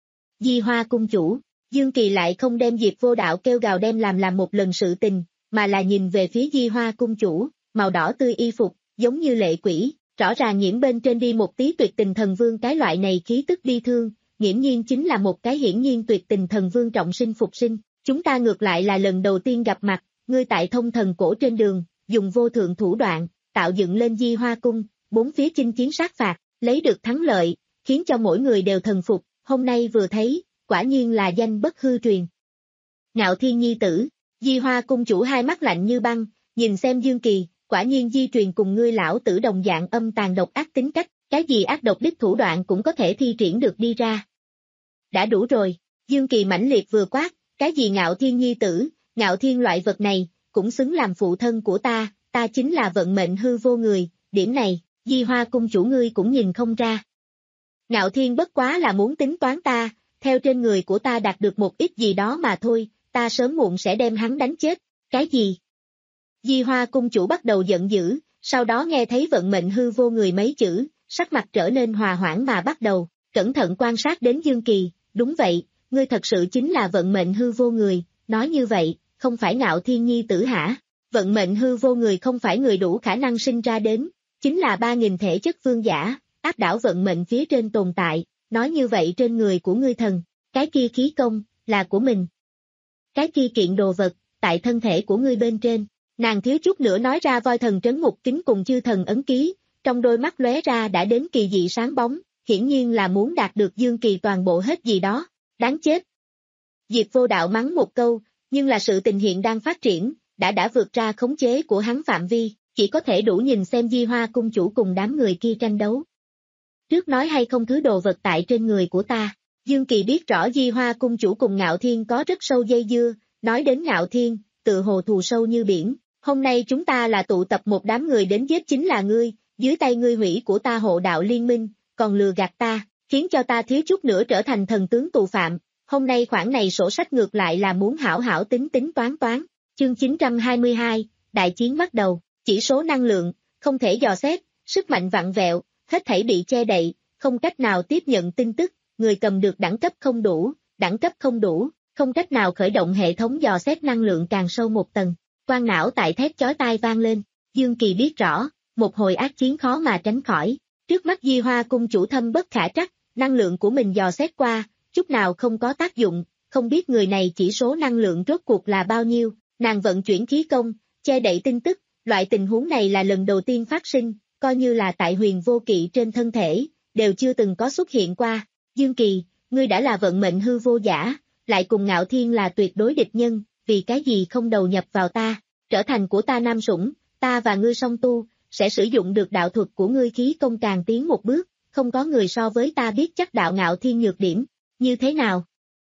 Di Hoa cung chủ, Dương Kỳ lại không đem Diệp Vô Đạo kêu gào đem làm làm một lần sự tình, mà là nhìn về phía Di Hoa cung chủ, màu đỏ tươi y phục, giống như lệ quỷ, rõ ràng nhiễm bên trên đi một tí tuyệt tình thần vương cái loại này khí tức bi thương, nghiễm nhiên chính là một cái hiển nhiên tuyệt tình thần vương trọng sinh phục sinh, chúng ta ngược lại là lần đầu tiên gặp mặt, ngươi tại thông thần cổ trên đường, dùng vô thượng thủ đoạn, tạo dựng lên Di Hoa cung, bốn phía chinh chiến sát phạt, lấy được thắng lợi, khiến cho mỗi người đều thần phục, hôm nay vừa thấy, quả nhiên là danh bất hư truyền. Ngạo Thiên nhi tử, Di Hoa cung chủ hai mắt lạnh như băng, nhìn xem Dương Kỳ, quả nhiên di truyền cùng ngươi lão tử đồng dạng âm tàn độc ác tính cách, cái gì ác độc đích thủ đoạn cũng có thể thi triển được đi ra. Đã đủ rồi, Dương Kỳ mãnh liệt vừa quát, cái gì Ngạo Thiên nhi tử, Ngạo Thiên loại vật này, cũng xứng làm phụ thân của ta, ta chính là vận mệnh hư vô người, điểm này, Di Hoa cung chủ ngươi cũng nhìn không ra. Ngạo Thiên bất quá là muốn tính toán ta, theo trên người của ta đạt được một ít gì đó mà thôi, ta sớm muộn sẽ đem hắn đánh chết, cái gì? Di Hoa cung chủ bắt đầu giận dữ, sau đó nghe thấy vận mệnh hư vô người mấy chữ, sắc mặt trở nên hòa hoãn mà bắt đầu, cẩn thận quan sát đến Dương Kỳ, đúng vậy, ngươi thật sự chính là vận mệnh hư vô người, nói như vậy, không phải Ngạo Thiên nhi tử hả? Vận mệnh hư vô người không phải người đủ khả năng sinh ra đến, chính là ba nghìn thể chất vương giả, áp đảo vận mệnh phía trên tồn tại, nói như vậy trên người của ngươi thần, cái kia khí công, là của mình. Cái kia kiện đồ vật, tại thân thể của ngươi bên trên, Nàng thiếu chút nữa nói ra voi thần trấn ngục kính cùng chư thần ấn ký, trong đôi mắt lóe ra đã đến kỳ dị sáng bóng, hiển nhiên là muốn đạt được Dương Kỳ toàn bộ hết gì đó, đáng chết. Diệp Vô Đạo mắng một câu, nhưng là sự tình hiện đang phát triển, đã đã vượt ra khống chế của hắn phạm vi, chỉ có thể đủ nhìn xem Di Hoa cung chủ cùng đám người kia tranh đấu. Trước nói hay không thứ đồ vật tại trên người của ta, Dương Kỳ biết rõ Di Hoa cung chủ cùng Ngạo Thiên có rất sâu dây dưa, nói đến Ngạo Thiên, tự hồ thù sâu như biển, hôm nay chúng ta là tụ tập một đám người đến giết chính là ngươi, dưới tay ngươi hủy của ta hộ đạo liên minh, còn lừa gạt ta, khiến cho ta thiếu chút nữa trở thành thần tướng tù phạm, hôm nay khoản này sổ sách ngược lại là muốn hảo hảo tính tính toán toán. Chương chín trăm hai mươi hai, đại chiến bắt đầu, chỉ số năng lượng, không thể dò xét, sức mạnh vặn vẹo, hết thảy bị che đậy, không cách nào tiếp nhận tin tức, người cầm được đẳng cấp không đủ, đẳng cấp không đủ, không cách nào khởi động hệ thống dò xét năng lượng càng sâu một tầng. Quan não tại thét chói tai vang lên, Dương Kỳ biết rõ, một hồi ác chiến khó mà tránh khỏi, trước mắt Di Hoa cung chủ thâm bất khả trắc, năng lượng của mình dò xét qua, chút nào không có tác dụng, không biết người này chỉ số năng lượng rốt cuộc là bao nhiêu, nàng vận chuyển khí công, che đậy tin tức, loại tình huống này là lần đầu tiên phát sinh, coi như là tại Huyền Vô Kỵ trên thân thể, đều chưa từng có xuất hiện qua. Dương Kỳ, ngươi đã là vận mệnh hư vô giả, lại cùng Ngạo Thiên là tuyệt đối địch nhân, vì cái gì không đầu nhập vào ta, trở thành của ta nam sủng, ta và ngươi song tu, sẽ sử dụng được đạo thuật của ngươi khí công càng tiến một bước, không có người so với ta biết chắc đạo Ngạo Thiên nhược điểm, như thế nào?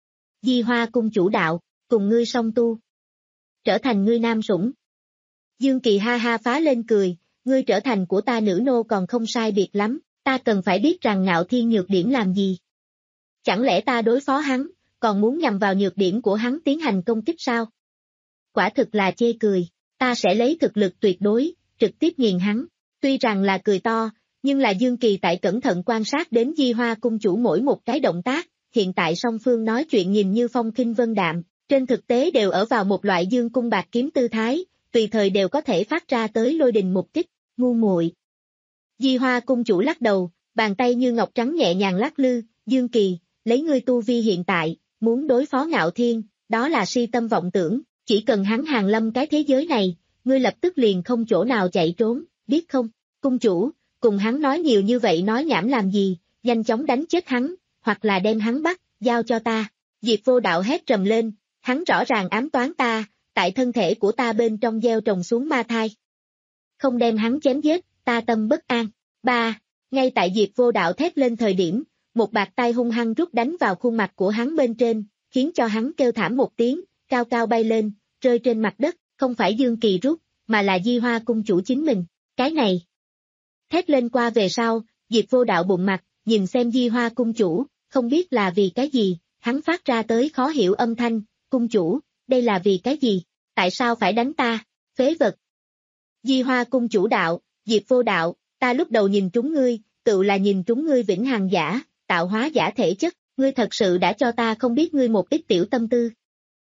Di Hoa cung chủ đạo, cùng ngươi song tu, trở thành ngươi nam sủng. Dương Kỳ ha ha phá lên cười, ngươi trở thành của ta nữ nô còn không sai biệt lắm, ta cần phải biết rằng Ngạo Thiên nhược điểm làm gì. Chẳng lẽ ta đối phó hắn, còn muốn nhằm vào nhược điểm của hắn tiến hành công kích sao? Quả thực là chê cười, ta sẽ lấy thực lực tuyệt đối, trực tiếp nghiền hắn. Tuy rằng là cười to, nhưng là Dương Kỳ tại cẩn thận quan sát đến Di Hoa cung chủ mỗi một cái động tác, hiện tại song phương nói chuyện nhìn như phong khinh vân đạm, trên thực tế đều ở vào một loại dương cung bạc kiếm tư thái, tùy thời đều có thể phát ra tới lôi đình một kích, ngu muội. Di Hoa cung chủ lắc đầu, bàn tay như ngọc trắng nhẹ nhàng lắc lư, Dương Kỳ, lấy ngươi tu vi hiện tại, muốn đối phó Ngạo Thiên, đó là si tâm vọng tưởng, chỉ cần hắn hàng lâm cái thế giới này, ngươi lập tức liền không chỗ nào chạy trốn, biết không? Cung chủ, cùng hắn nói nhiều như vậy nói nhảm làm gì, nhanh chóng đánh chết hắn, hoặc là đem hắn bắt, giao cho ta. Diệp Vô Đạo hét trầm lên, hắn rõ ràng ám toán ta, tại thân thể của ta bên trong gieo trồng xuống ma thai. Không đem hắn chém giết, ta tâm bất an. Ba, ngay tại Diệp Vô Đạo thét lên thời điểm, một bạt tay hung hăng rút đánh vào khuôn mặt của hắn bên trên, khiến cho hắn kêu thảm một tiếng, cao cao bay lên, rơi trên mặt đất, không phải Dương Kỳ rút, mà là Di Hoa cung chủ chính mình, cái này. Thét lên qua về sau, Diệp Vô Đạo bụng mặt, nhìn xem Di Hoa cung chủ, không biết là vì cái gì, hắn phát ra tới khó hiểu âm thanh, cung chủ, đây là vì cái gì, tại sao phải đánh ta, phế vật. Di Hoa cung chủ đạo, Diệp Vô Đạo, ta lúc đầu nhìn trúng ngươi, tự là nhìn trúng ngươi vĩnh hằng giả, tạo hóa giả thể chất, ngươi thật sự đã cho ta không biết ngươi một ít tiểu tâm tư.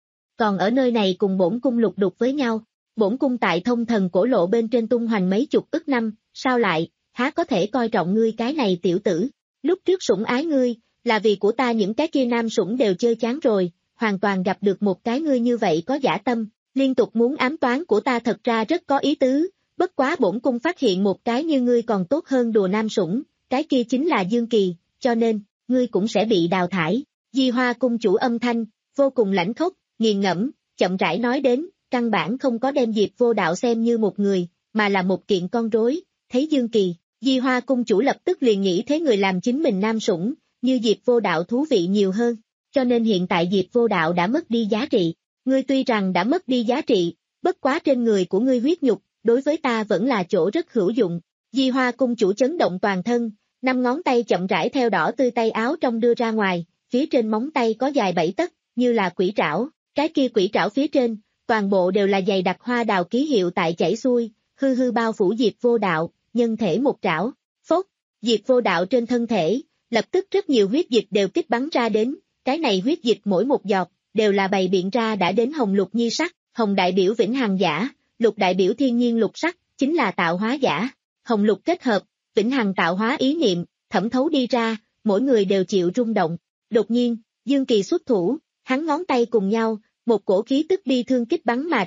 Còn ở nơi này cùng bổn cung lục đục với nhau, bổn cung tại thông thần cổ lộ bên trên tung hoành mấy chục ức năm, sao lại, há có thể coi trọng ngươi cái này tiểu tử, lúc trước sủng ái ngươi, là vì của ta những cái kia nam sủng đều chơi chán rồi, hoàn toàn gặp được một cái ngươi như vậy có dã tâm, liên tục muốn ám toán của ta thật ra rất có ý tứ, bất quá bổn cung phát hiện một cái như ngươi còn tốt hơn đùa nam sủng, cái kia chính là Dương Kỳ, cho nên, ngươi cũng sẽ bị đào thải. Di Hoa cung chủ âm thanh, vô cùng lãnh khốc, nghiền ngẫm, chậm rãi nói đến, căn bản không có đem Diệp Vô Đạo xem như một người, mà là một kiện con rối. Thấy Dương Kỳ, Di Hoa cung chủ lập tức liền nghĩ thế người làm chính mình nam sủng, như Diệp Vô Đạo thú vị nhiều hơn, cho nên hiện tại Diệp Vô Đạo đã mất đi giá trị. Ngươi tuy rằng đã mất đi giá trị, bất quá trên người của ngươi huyết nhục, đối với ta vẫn là chỗ rất hữu dụng. Di Hoa cung chủ chấn động toàn thân, năm ngón tay chậm rãi theo đỏ tươi tay áo trong đưa ra ngoài, phía trên móng tay có dài bảy tấc, như là quỷ trảo, cái kia quỷ trảo phía trên, toàn bộ đều là dày đặc hoa đào ký hiệu tại chảy xuôi, hư hư bao phủ Diệp Vô Đạo, nhân thể một trảo, phốt, Diệp Vô Đạo trên thân thể, lập tức rất nhiều huyết dịch đều kích bắn ra đến, cái này huyết dịch mỗi một giọt, đều là bày biện ra đã đến hồng lục nhi sắc, hồng đại biểu vĩnh hằng giả, lục đại biểu thiên nhiên lục sắc, chính là tạo hóa giả, hồng lục kết hợp, vĩnh hằng tạo hóa ý niệm, thẩm thấu đi ra, mỗi người đều chịu rung động. Đột nhiên, Dương Kỳ xuất thủ, hắn ngón tay cùng nhau, một cổ khí tức bi thương kích bắn mà ra,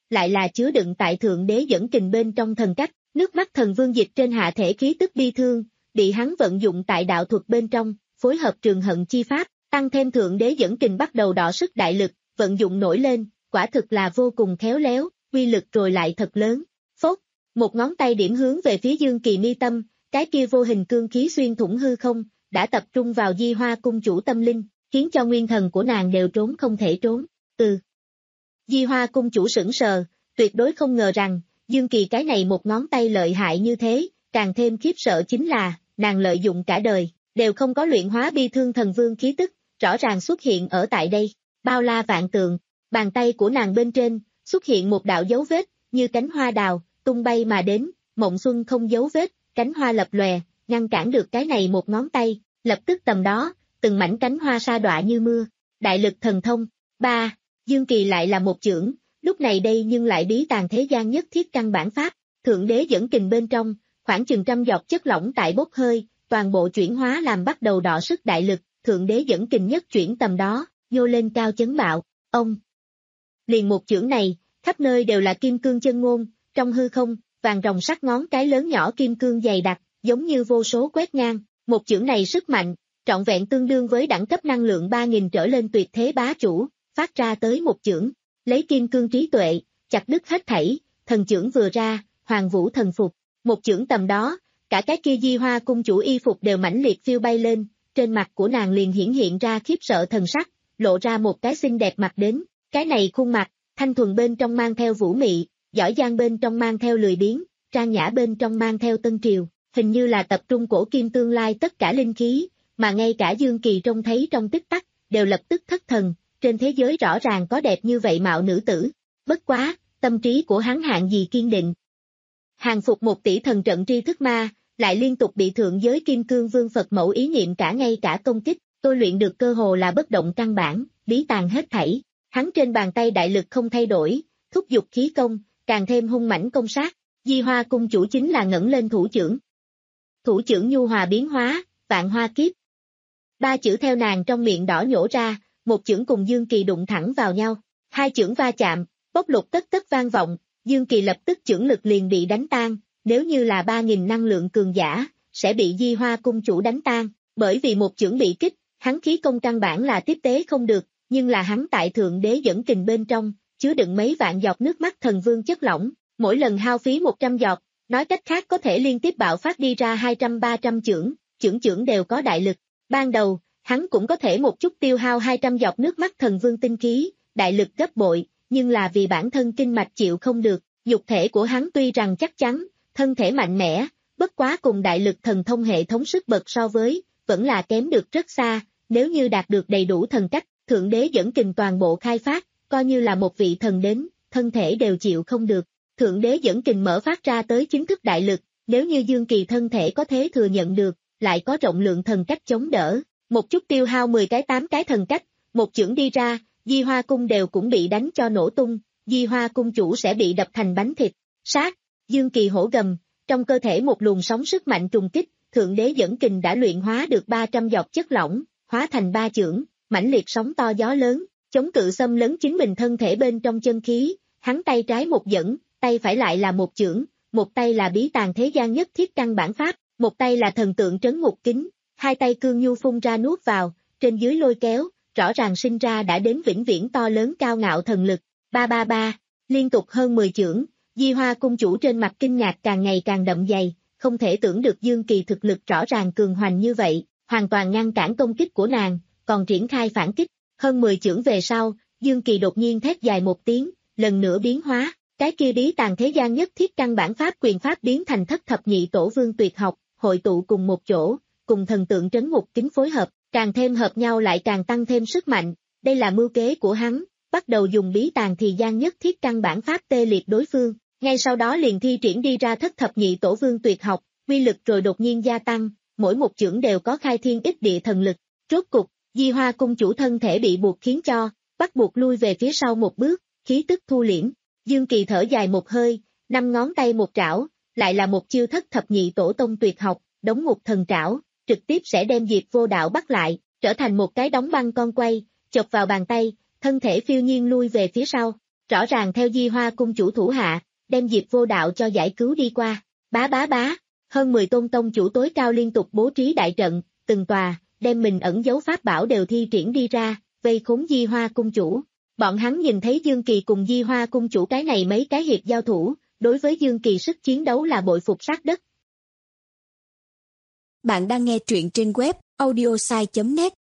lại là chứa đựng tại thượng đế dẫn kình bên trong thần cách, nước mắt thần vương dịch trên hạ thể khí tức bi thương, bị hắn vận dụng tại đạo thuật bên trong, phối hợp trường hận chi pháp, tăng thêm thượng đế dẫn kình bắt đầu đọ sức đại lực, vận dụng nổi lên, quả thực là vô cùng khéo léo, uy lực rồi lại thật lớn. Phốt, một ngón tay điểm hướng về phía Dương Kỳ mi tâm, cái kia vô hình cương khí xuyên thủng hư không, đã tập trung vào Di Hoa cung chủ tâm linh, khiến cho nguyên thần của nàng đều trốn không thể trốn. Ừ. Di Hoa cung chủ sững sờ, tuyệt đối không ngờ rằng, Dương Kỳ cái này một ngón tay lợi hại như thế, càng thêm khiếp sợ chính là, nàng lợi dụng cả đời, đều không có luyện hóa bi thương thần vương khí tức, rõ ràng xuất hiện ở tại đây, bao la vạn tượng, bàn tay của nàng bên trên, xuất hiện một đạo dấu vết, như cánh hoa đào, tung bay mà đến, mộng xuân không dấu vết, cánh hoa lập lòe, ngăn cản được cái này một ngón tay, lập tức tầm đó, từng mảnh cánh hoa sa đọa như mưa, đại lực thần thông, ba, Dương Kỳ lại là một chưởng, lúc này đây nhưng lại bí tàng thế gian nhất thiết căn bản pháp, thượng đế dẫn kình bên trong, khoảng chừng trăm giọt chất lỏng tại bốc hơi, toàn bộ chuyển hóa làm bắt đầu đọ sức đại lực, thượng đế dẫn kình nhất chuyển tầm đó, nhô lên cao chấn bạo, ông. Liền một chưởng này, khắp nơi đều là kim cương chân ngôn, trong hư không, vàng ròng sắc ngón cái lớn nhỏ kim cương dày đặc, giống như vô số quét ngang, một chưởng này sức mạnh, trọn vẹn tương đương với đẳng cấp năng lượng ba nghìn trở lên tuyệt thế bá chủ, phát ra tới một chưởng, lấy kim cương trí tuệ, chặt đứt hết thảy, thần chưởng vừa ra, hoàng vũ thần phục, một chưởng tầm đó, cả cái kia Di Hoa cung chủ y phục đều mãnh liệt phiêu bay lên, trên mặt của nàng liền hiển hiện ra khiếp sợ thần sắc, lộ ra một cái xinh đẹp mặt đến, cái này khuôn mặt, thanh thuần bên trong mang theo vũ mị, giỏi giang bên trong mang theo lười biếng, trang nhã bên trong mang theo tân triều, hình như là tập trung cổ kim tương lai tất cả linh khí, mà ngay cả Dương Kỳ trông thấy trong tích tắc, đều lập tức thất thần, trên thế giới rõ ràng có đẹp như vậy mạo nữ tử, bất quá, tâm trí của hắn hạng gì kiên định. Hàng phục một tỷ thần trận tri thức ma, lại liên tục bị thượng giới kim cương vương Phật mẫu ý niệm cả ngay cả công kích, tôi luyện được cơ hồ là bất động căn bản, bí tàng hết thảy, hắn trên bàn tay đại lực không thay đổi, thúc giục khí công, càng thêm hung mãnh công sát, Di Hoa cung chủ chính là ngẩng lên thủ chưởng. Thủ chưởng nhu hòa biến hóa, vạn hoa kiếp. Ba chữ theo nàng trong miệng đỏ nhổ ra, một chưởng cùng Dương Kỳ đụng thẳng vào nhau, hai chưởng va chạm, bốc lục tất tất vang vọng, Dương Kỳ lập tức chưởng lực liền bị đánh tan, nếu như là ba nghìn năng lượng cường giả, sẽ bị Di Hoa cung chủ đánh tan, bởi vì một chưởng bị kích, hắn khí công căn bản là tiếp tế không được, nhưng là hắn tại thượng đế dẫn kình bên trong, chứa đựng mấy vạn giọt nước mắt thần vương chất lỏng, mỗi lần hao phí một trăm giọt, nói cách khác có thể liên tiếp bạo phát đi ra hai trăm ba trăm chưởng, chưởng chưởng đều có đại lực, ban đầu, hắn cũng có thể một chút tiêu hao hai trăm giọt nước mắt thần vương tinh khí, đại lực gấp bội, nhưng là vì bản thân kinh mạch chịu không được, nhục thể của hắn tuy rằng chắc chắn, thân thể mạnh mẽ, bất quá cùng đại lực thần thông hệ thống sức bật so với, vẫn là kém được rất xa, nếu như đạt được đầy đủ thần cách, thượng đế dẫn kình toàn bộ khai phát, coi như là một vị thần đến, thân thể đều chịu không được, thượng đế dẫn kình mở phát ra tới chính thức đại lực, nếu như Dương Kỳ thân thể có thế thừa nhận được, lại có rộng lượng thần cách chống đỡ, một chút tiêu hao mười cái tám cái thần cách, một chưởng đi ra, Di Hoa cung đều cũng bị đánh cho nổ tung, Di Hoa cung chủ sẽ bị đập thành bánh thịt, sát, Dương Kỳ hổ gầm, trong cơ thể một luồng sóng sức mạnh trùng kích, thượng đế dẫn kình đã luyện hóa được ba trăm giọt chất lỏng, hóa thành ba chưởng, mãnh liệt sóng to gió lớn, chống cự xâm lấn chính mình thân thể bên trong chân khí, hắn tay trái một dẫn, tay phải lại là một chưởng, một tay là bí tàng thế gian nhất thiết căn bản pháp, một tay là thần tượng trấn ngục kính, hai tay cương nhu phun ra nuốt vào, trên dưới lôi kéo, rõ ràng sinh ra đã đến vĩnh viễn to lớn cao ngạo thần lực, ba ba ba, liên tục hơn mười chưởng, Di Hoa cung chủ trên mặt kinh ngạc càng ngày càng đậm dày, không thể tưởng được Dương Kỳ thực lực rõ ràng cường hoành như vậy, hoàn toàn ngăn cản công kích của nàng, còn triển khai phản kích, hơn mười chưởng về sau, Dương Kỳ đột nhiên thét dài một tiếng, lần nữa biến hóa, cái kia bí tàng thế gian nhất thiết căn bản pháp quyền pháp biến thành thất thập nhị tổ vương tuyệt học, hội tụ cùng một chỗ, cùng thần tượng trấn ngục kính phối hợp, càng thêm hợp nhau lại càng tăng thêm sức mạnh, đây là mưu kế của hắn, bắt đầu dùng bí tàng thì gian nhất thiết căn bản pháp tê liệt đối phương, ngay sau đó liền thi triển đi ra thất thập nhị tổ vương tuyệt học, uy lực rồi đột nhiên gia tăng, mỗi một chưởng đều có khai thiên ích địa thần lực, rốt cục, Di Hoa cung chủ thân thể bị buộc khiến cho, bắt buộc lui về phía sau một bước, khí tức thu liễm, Dương Kỳ thở dài một hơi, năm ngón tay một trảo, lại là một chiêu thất thập nhị tổ tông tuyệt học, đống ngục thần trảo, trực tiếp sẽ đem Diệp Vô Đạo bắt lại, trở thành một cái đóng băng con quay, chộp vào bàn tay, thân thể phiêu nhiên lui về phía sau, rõ ràng theo Di Hoa cung chủ thủ hạ, đem Diệp Vô Đạo cho giải cứu đi qua. Bá bá bá, hơn mười tôn tông chủ tối cao liên tục bố trí đại trận, từng tòa, đem mình ẩn giấu pháp bảo đều thi triển đi ra, vây khốn Di Hoa cung chủ. Bọn hắn nhìn thấy Dương Kỳ cùng Di Hoa cung chủ cái này mấy cái hiệp giao thủ, đối với Dương Kỳ sức chiến đấu là bội phục sát đất. Bạn đang nghe truyện trên web audiosai chấm net.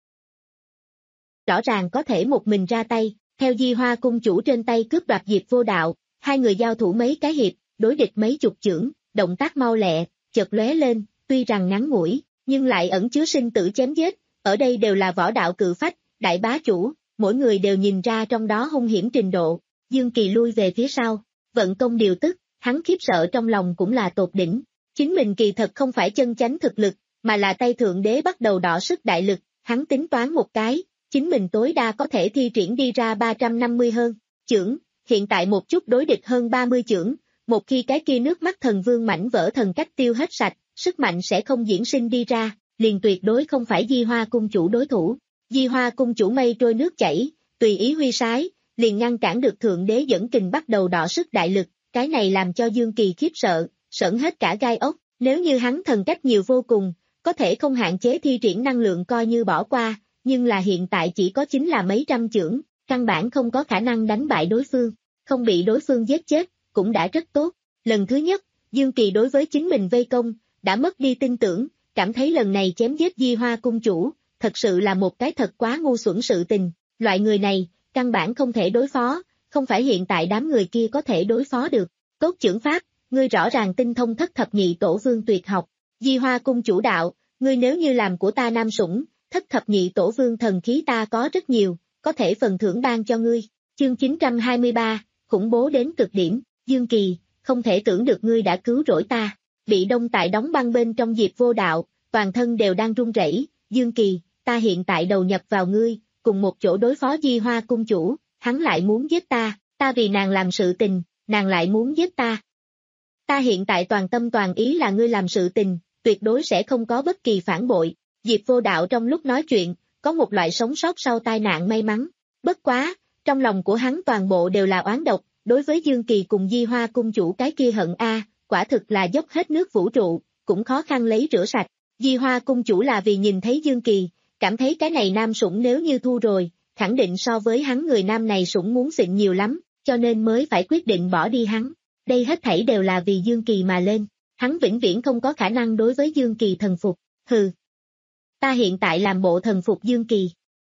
Rõ ràng có thể một mình ra tay, theo Di Hoa cung chủ trên tay cướp đoạt Diệp Vô Đạo, hai người giao thủ mấy cái hiệp, đối địch mấy chục chưởng, động tác mau lẹ, chợt lóe lên, tuy rằng ngắn ngủi, nhưng lại ẩn chứa sinh tử chém giết, ở đây đều là võ đạo cự phách, đại bá chủ, mỗi người đều nhìn ra trong đó hung hiểm trình độ. Dương Kỳ lui về phía sau, vận công điều tức, hắn khiếp sợ trong lòng cũng là tột đỉnh. Chính mình kỳ thật không phải chân chánh thực lực, mà là tay thượng đế bắt đầu đọ sức đại lực, hắn tính toán một cái, chính mình tối đa có thể thi triển đi ra ba trăm năm mươi hơn chưởng, hiện tại một chút đối địch hơn ba mươi chưởng, một khi cái kia nước mắt thần vương mảnh vỡ thần cách tiêu hết sạch, sức mạnh sẽ không diễn sinh đi ra, liền tuyệt đối không phải Di Hoa cung chủ đối thủ. Di Hoa cung chủ mây trôi nước chảy, tùy ý huy sái, liền ngăn cản được thượng đế dẫn kình bắt đầu đọ sức đại lực, cái này làm cho Dương Kỳ khiếp sợ, sởn hết cả gai ốc, nếu như hắn thần cách nhiều vô cùng, có thể không hạn chế thi triển năng lượng coi như bỏ qua, nhưng là hiện tại chỉ có chính là mấy trăm chưởng, căn bản không có khả năng đánh bại đối phương, không bị đối phương giết chết, cũng đã rất tốt. Lần thứ nhất, Dương Kỳ đối với chính mình vây công, đã mất đi tin tưởng, cảm thấy lần này chém giết Di Hoa cung chủ, thật sự là một cái thật quá ngu xuẩn sự tình, loại người này, căn bản không thể đối phó, không phải hiện tại đám người kia có thể đối phó được. Tốt chưởng pháp, ngươi rõ ràng tinh thông thất thập nhị tổ vương tuyệt học, Di Hoa cung chủ đạo, ngươi nếu như làm của ta nam sủng, thất thập nhị tổ vương thần khí ta có rất nhiều, có thể phần thưởng ban cho ngươi. Chương chín trăm hai mươi ba, khủng bố đến cực điểm, Dương Kỳ, không thể tưởng được ngươi đã cứu rỗi ta, bị đông tại đóng băng bên trong Diệp Vô Đạo, toàn thân đều đang run rẩy. Dương Kỳ, ta hiện tại đầu nhập vào ngươi, cùng một chỗ đối phó Di Hoa cung chủ, hắn lại muốn giết ta, ta vì nàng làm sự tình, nàng lại muốn giết ta. Ta hiện tại toàn tâm toàn ý là ngươi làm sự tình, tuyệt đối sẽ không có bất kỳ phản bội. Diệp Vô Đạo trong lúc nói chuyện, có một loại sống sót sau tai nạn may mắn. Bất quá, trong lòng của hắn toàn bộ đều là oán độc, đối với Dương Kỳ cùng Di Hoa cung chủ cái kia hận a, quả thực là dốc hết nước vũ trụ, cũng khó khăn lấy rửa sạch. Di Hoa cung chủ là vì nhìn thấy Dương Kỳ, cảm thấy cái này nam sủng nếu như thu rồi, khẳng định so với hắn người nam này sủng muốn xịn nhiều lắm, cho nên mới phải quyết định bỏ đi hắn. Đây hết thảy đều là vì Dương Kỳ mà lên, hắn vĩnh viễn không có khả năng đối với Dương Kỳ thần phục, hừ. Ta hiện tại làm bộ thần phục Dương Kỳ.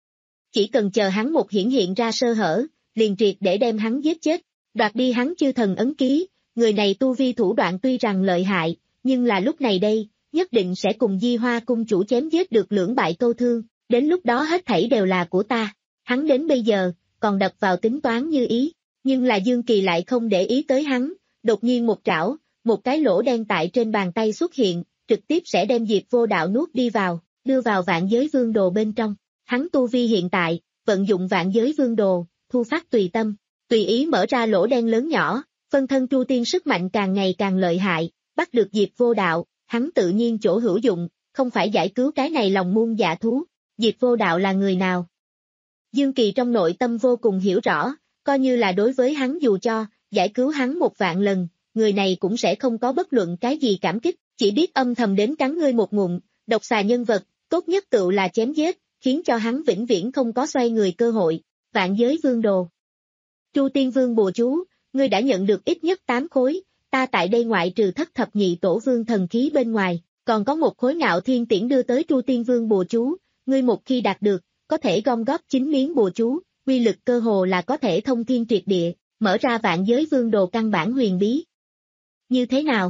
Chỉ cần chờ hắn một hiển hiện ra sơ hở, liền triệt để đem hắn giết chết, đoạt đi hắn chư thần ấn ký, người này tu vi thủ đoạn tuy rằng lợi hại, nhưng là lúc này đây, nhất định sẽ cùng Di Hoa cung chủ chém giết được lưỡng bại câu thương, đến lúc đó hết thảy đều là của ta. Hắn đến bây giờ, còn đập vào tính toán như ý, nhưng là Dương Kỳ lại không để ý tới hắn, đột nhiên một trảo, một cái lỗ đen tại trên bàn tay xuất hiện, trực tiếp sẽ đem Diệp Vô Đạo nuốt đi vào, đưa vào vạn giới vương đồ bên trong. Hắn tu vi hiện tại, vận dụng vạn giới vương đồ, thu phát tùy tâm, tùy ý mở ra lỗ đen lớn nhỏ, phân thân Tru Tiên sức mạnh càng ngày càng lợi hại, bắt được Diệp Vô Đạo, hắn tự nhiên chỗ hữu dụng, không phải giải cứu cái này lòng muôn dạ thú. Diệp Vô Đạo là người nào? Dương Kỳ trong nội tâm vô cùng hiểu rõ, coi như là đối với hắn dù cho, giải cứu hắn một vạn lần, người này cũng sẽ không có bất luận cái gì cảm kích, chỉ biết âm thầm đến cắn ngươi một ngụm, độc xà nhân vật, tốt nhất tự là chém giết, khiến cho hắn vĩnh viễn không có xoay người cơ hội. Vạn giới vương đồ. Tru Tiên vương bùa chú, ngươi đã nhận được ít nhất tám khối, ta tại đây ngoại trừ thất thập nhị tổ vương thần khí bên ngoài, còn có một khối Ngạo Thiên Tiễn đưa tới Tru Tiên vương bùa chú, ngươi một khi đạt được, có thể gom góp chín miếng bùa chú, uy lực cơ hồ là có thể thông thiên triệt địa, mở ra vạn giới vương đồ căn bản huyền bí. Như thế nào?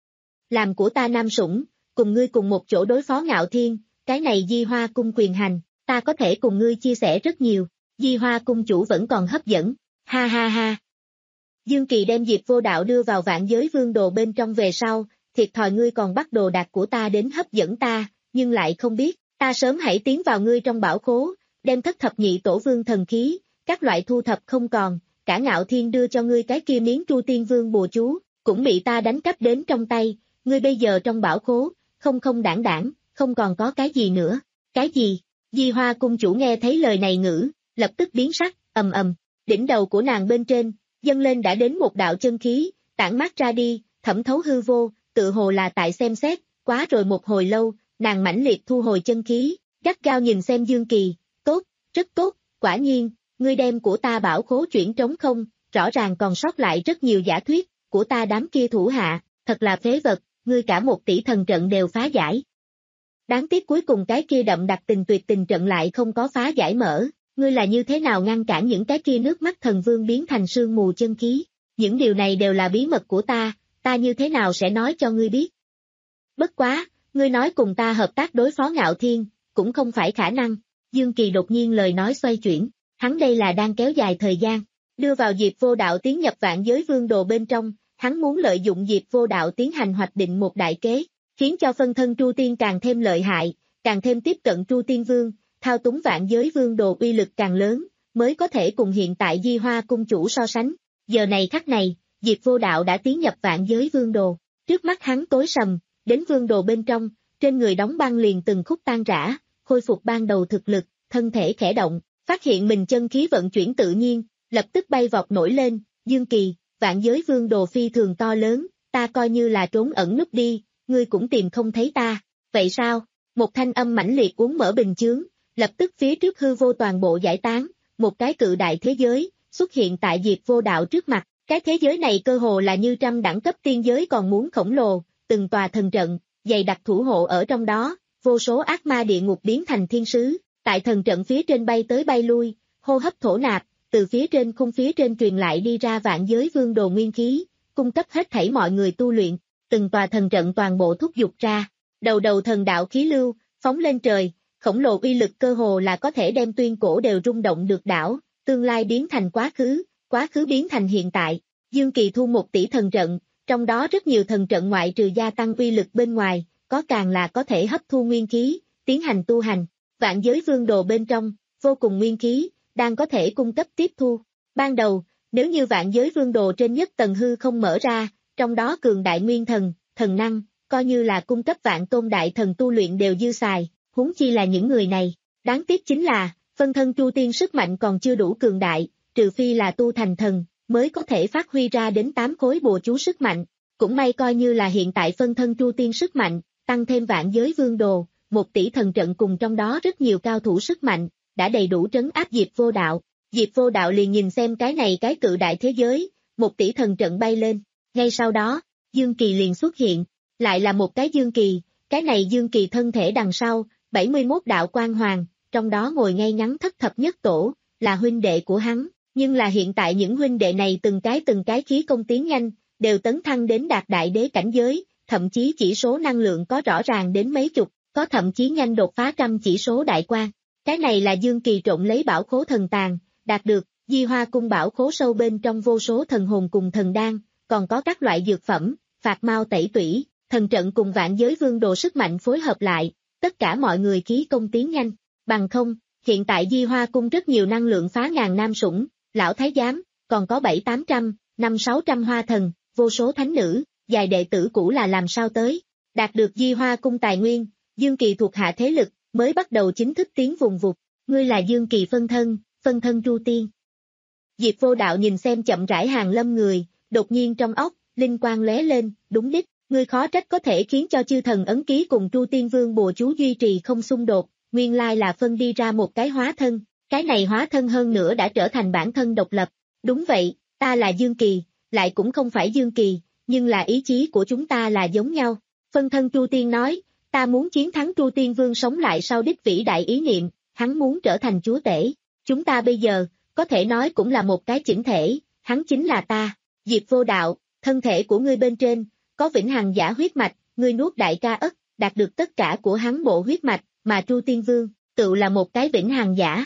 Làm của ta nam sủng, cùng ngươi cùng một chỗ đối phó Ngạo Thiên, cái này Di Hoa cung quyền hành, ta có thể cùng ngươi chia sẻ rất nhiều, Di Hoa cung chủ vẫn còn hấp dẫn, ha ha ha. Dương Kỳ đem Diệp Vô Đạo đưa vào vạn giới vương đồ bên trong về sau, thiệt thòi ngươi còn bắt đồ đạc của ta đến hấp dẫn ta, nhưng lại không biết, ta sớm hãy tiến vào ngươi trong bảo khố, đem thất thập nhị tổ vương thần khí, các loại thu thập không còn, cả Ngạo Thiên đưa cho ngươi cái kia miếng Tru Tiên vương bùa chú, cũng bị ta đánh cắp đến trong tay, ngươi bây giờ trong bảo khố, không không đảng đảng, không còn có cái gì nữa, cái gì? Di Hoa cung chủ nghe thấy lời này ngữ, lập tức biến sắc, ầm ầm, đỉnh đầu của nàng bên trên, dâng lên đã đến một đạo chân khí, tản mát ra đi, thẩm thấu hư vô, tự hồ là tại xem xét, quá rồi một hồi lâu, nàng mãnh liệt thu hồi chân khí, gắt gao nhìn xem Dương Kỳ, tốt, rất tốt, quả nhiên, ngươi đem của ta bảo khố chuyển trống không, rõ ràng còn sót lại rất nhiều giả thuyết, của ta đám kia thủ hạ, thật là phế vật, ngươi cả một tỷ thần trận đều phá giải. Đáng tiếc cuối cùng cái kia đậm đặc tình tuyệt tình trận lại không có phá giải mở, ngươi là như thế nào ngăn cản những cái kia nước mắt thần vương biến thành sương mù chân khí, những điều này đều là bí mật của ta, ta như thế nào sẽ nói cho ngươi biết. Bất quá, ngươi nói cùng ta hợp tác đối phó Ngạo Thiên, cũng không phải khả năng, Dương Kỳ đột nhiên lời nói xoay chuyển, hắn đây là đang kéo dài thời gian, đưa vào Diệp Vô Đạo tiến nhập vạn giới vương đồ bên trong, hắn muốn lợi dụng Diệp Vô Đạo tiến hành hoạch định một đại kế, khiến cho phân thân Tru Tiên càng thêm lợi hại, càng thêm tiếp cận Tru Tiên Vương, thao túng vạn giới vương đồ uy lực càng lớn, mới có thể cùng hiện tại Di Hoa cung chủ so sánh. Giờ này khắc này, Diệp Vô Đạo đã tiến nhập vạn giới vương đồ, trước mắt hắn tối sầm, đến vương đồ bên trong, trên người đóng băng liền từng khúc tan rã, khôi phục ban đầu thực lực, thân thể khẽ động, phát hiện mình chân khí vận chuyển tự nhiên, lập tức bay vọt nổi lên, Dương Kỳ, vạn giới vương đồ phi thường to lớn, ta coi như là trốn ẩn núp đi, ngươi cũng tìm không thấy ta, vậy sao? Một thanh âm mãnh liệt uốn mở bình chướng, lập tức phía trước hư vô toàn bộ giải tán, một cái cự đại thế giới, xuất hiện tại Diệp Vô Đạo trước mặt, cái thế giới này cơ hồ là như trăm đẳng cấp tiên giới còn muốn khổng lồ, từng tòa thần trận, dày đặc thủ hộ ở trong đó, vô số ác ma địa ngục biến thành thiên sứ, tại thần trận phía trên bay tới bay lui, hô hấp thổ nạp, từ phía trên khung phía trên truyền lại đi ra vạn giới vương đồ nguyên khí, cung cấp hết thảy mọi người tu luyện, từng tòa thần trận toàn bộ thúc giục ra, đầu đầu thần đạo khí lưu, phóng lên trời, khổng lồ uy lực cơ hồ là có thể đem tuyên cổ đều rung động được đảo, tương lai biến thành quá khứ, quá khứ biến thành hiện tại, Dương Kỳ thu một tỷ thần trận, trong đó rất nhiều thần trận ngoại trừ gia tăng uy lực bên ngoài, có càng là có thể hấp thu nguyên khí, tiến hành tu hành, vạn giới vương đồ bên trong, vô cùng nguyên khí, đang có thể cung cấp tiếp thu. Ban đầu, nếu như vạn giới vương đồ trên nhất tầng hư không mở ra, trong đó cường đại nguyên thần, thần năng, coi như là cung cấp vạn tôn đại thần tu luyện đều dư xài, huống chi là những người này. Đáng tiếc chính là, phân thân Tru Tiên sức mạnh còn chưa đủ cường đại, trừ phi là tu thành thần, mới có thể phát huy ra đến tám khối bùa chú sức mạnh. Cũng may coi như là hiện tại phân thân Tru Tiên sức mạnh, tăng thêm vạn giới vương đồ, một tỷ thần trận cùng trong đó rất nhiều cao thủ sức mạnh, đã đầy đủ trấn áp Diệp Vô Đạo. Diệp Vô Đạo liền nhìn xem cái này cái cự đại thế giới, một tỷ thần trận bay lên, ngay sau đó, Dương Kỳ liền xuất hiện, lại là một cái Dương Kỳ, cái này Dương Kỳ thân thể đằng sau, bảy mươi mốt đạo quang hoàng, trong đó ngồi ngay ngắn thất thập nhất tổ, là huynh đệ của hắn, nhưng là hiện tại những huynh đệ này từng cái từng cái khí công tiến nhanh, đều tấn thăng đến đạt đại đế cảnh giới, thậm chí chỉ số năng lượng có rõ ràng đến mấy chục, có thậm chí nhanh đột phá trăm chỉ số đại quan. Cái này là Dương Kỳ trộn lấy bảo khố thần tàng, đạt được, Di Hoa cung bảo khố sâu bên trong vô số thần hồn cùng thần đan, còn có các loại dược phẩm, phạt mau tẩy tủy, thần trận cùng vạn giới vương đồ sức mạnh phối hợp lại, tất cả mọi người khí công tiến nhanh, bằng không, hiện tại Di Hoa cung rất nhiều năng lượng phá ngàn nam sủng, lão thái giám, còn có bảy tám trăm, năm sáu trăm hoa thần, vô số thánh nữ, dài đệ tử cũ là làm sao tới, đạt được Di Hoa cung tài nguyên, Dương Kỳ thuộc hạ thế lực, mới bắt đầu chính thức tiến vùng vụt, ngươi là Dương Kỳ phân thân, phân thân Tru Tiên. Diệp Vô Đạo nhìn xem chậm rãi hàng lâm người, đột nhiên trong óc, linh quang lóe lên, đúng đích, ngươi khó trách có thể khiến cho chư thần ấn ký cùng Tru Tiên Vương bùa chú duy trì không xung đột, nguyên lai là phân đi ra một cái hóa thân, cái này hóa thân hơn nữa đã trở thành bản thân độc lập, đúng vậy, ta là Dương Kỳ, lại cũng không phải Dương Kỳ, nhưng là ý chí của chúng ta là giống nhau, phân thân Tru Tiên nói, ta muốn chiến thắng Tru Tiên Vương sống lại sau đích vĩ đại ý niệm, hắn muốn trở thành chúa tể, chúng ta bây giờ, có thể nói cũng là một cái chỉnh thể, hắn chính là ta, Diệp Vô Đạo, thân thể của ngươi bên trên, có vĩnh hằng giả huyết mạch, ngươi nuốt đại ca ất, đạt được tất cả của hắn bộ huyết mạch, mà Tru Tiên Vương, tự là một cái vĩnh hằng giả.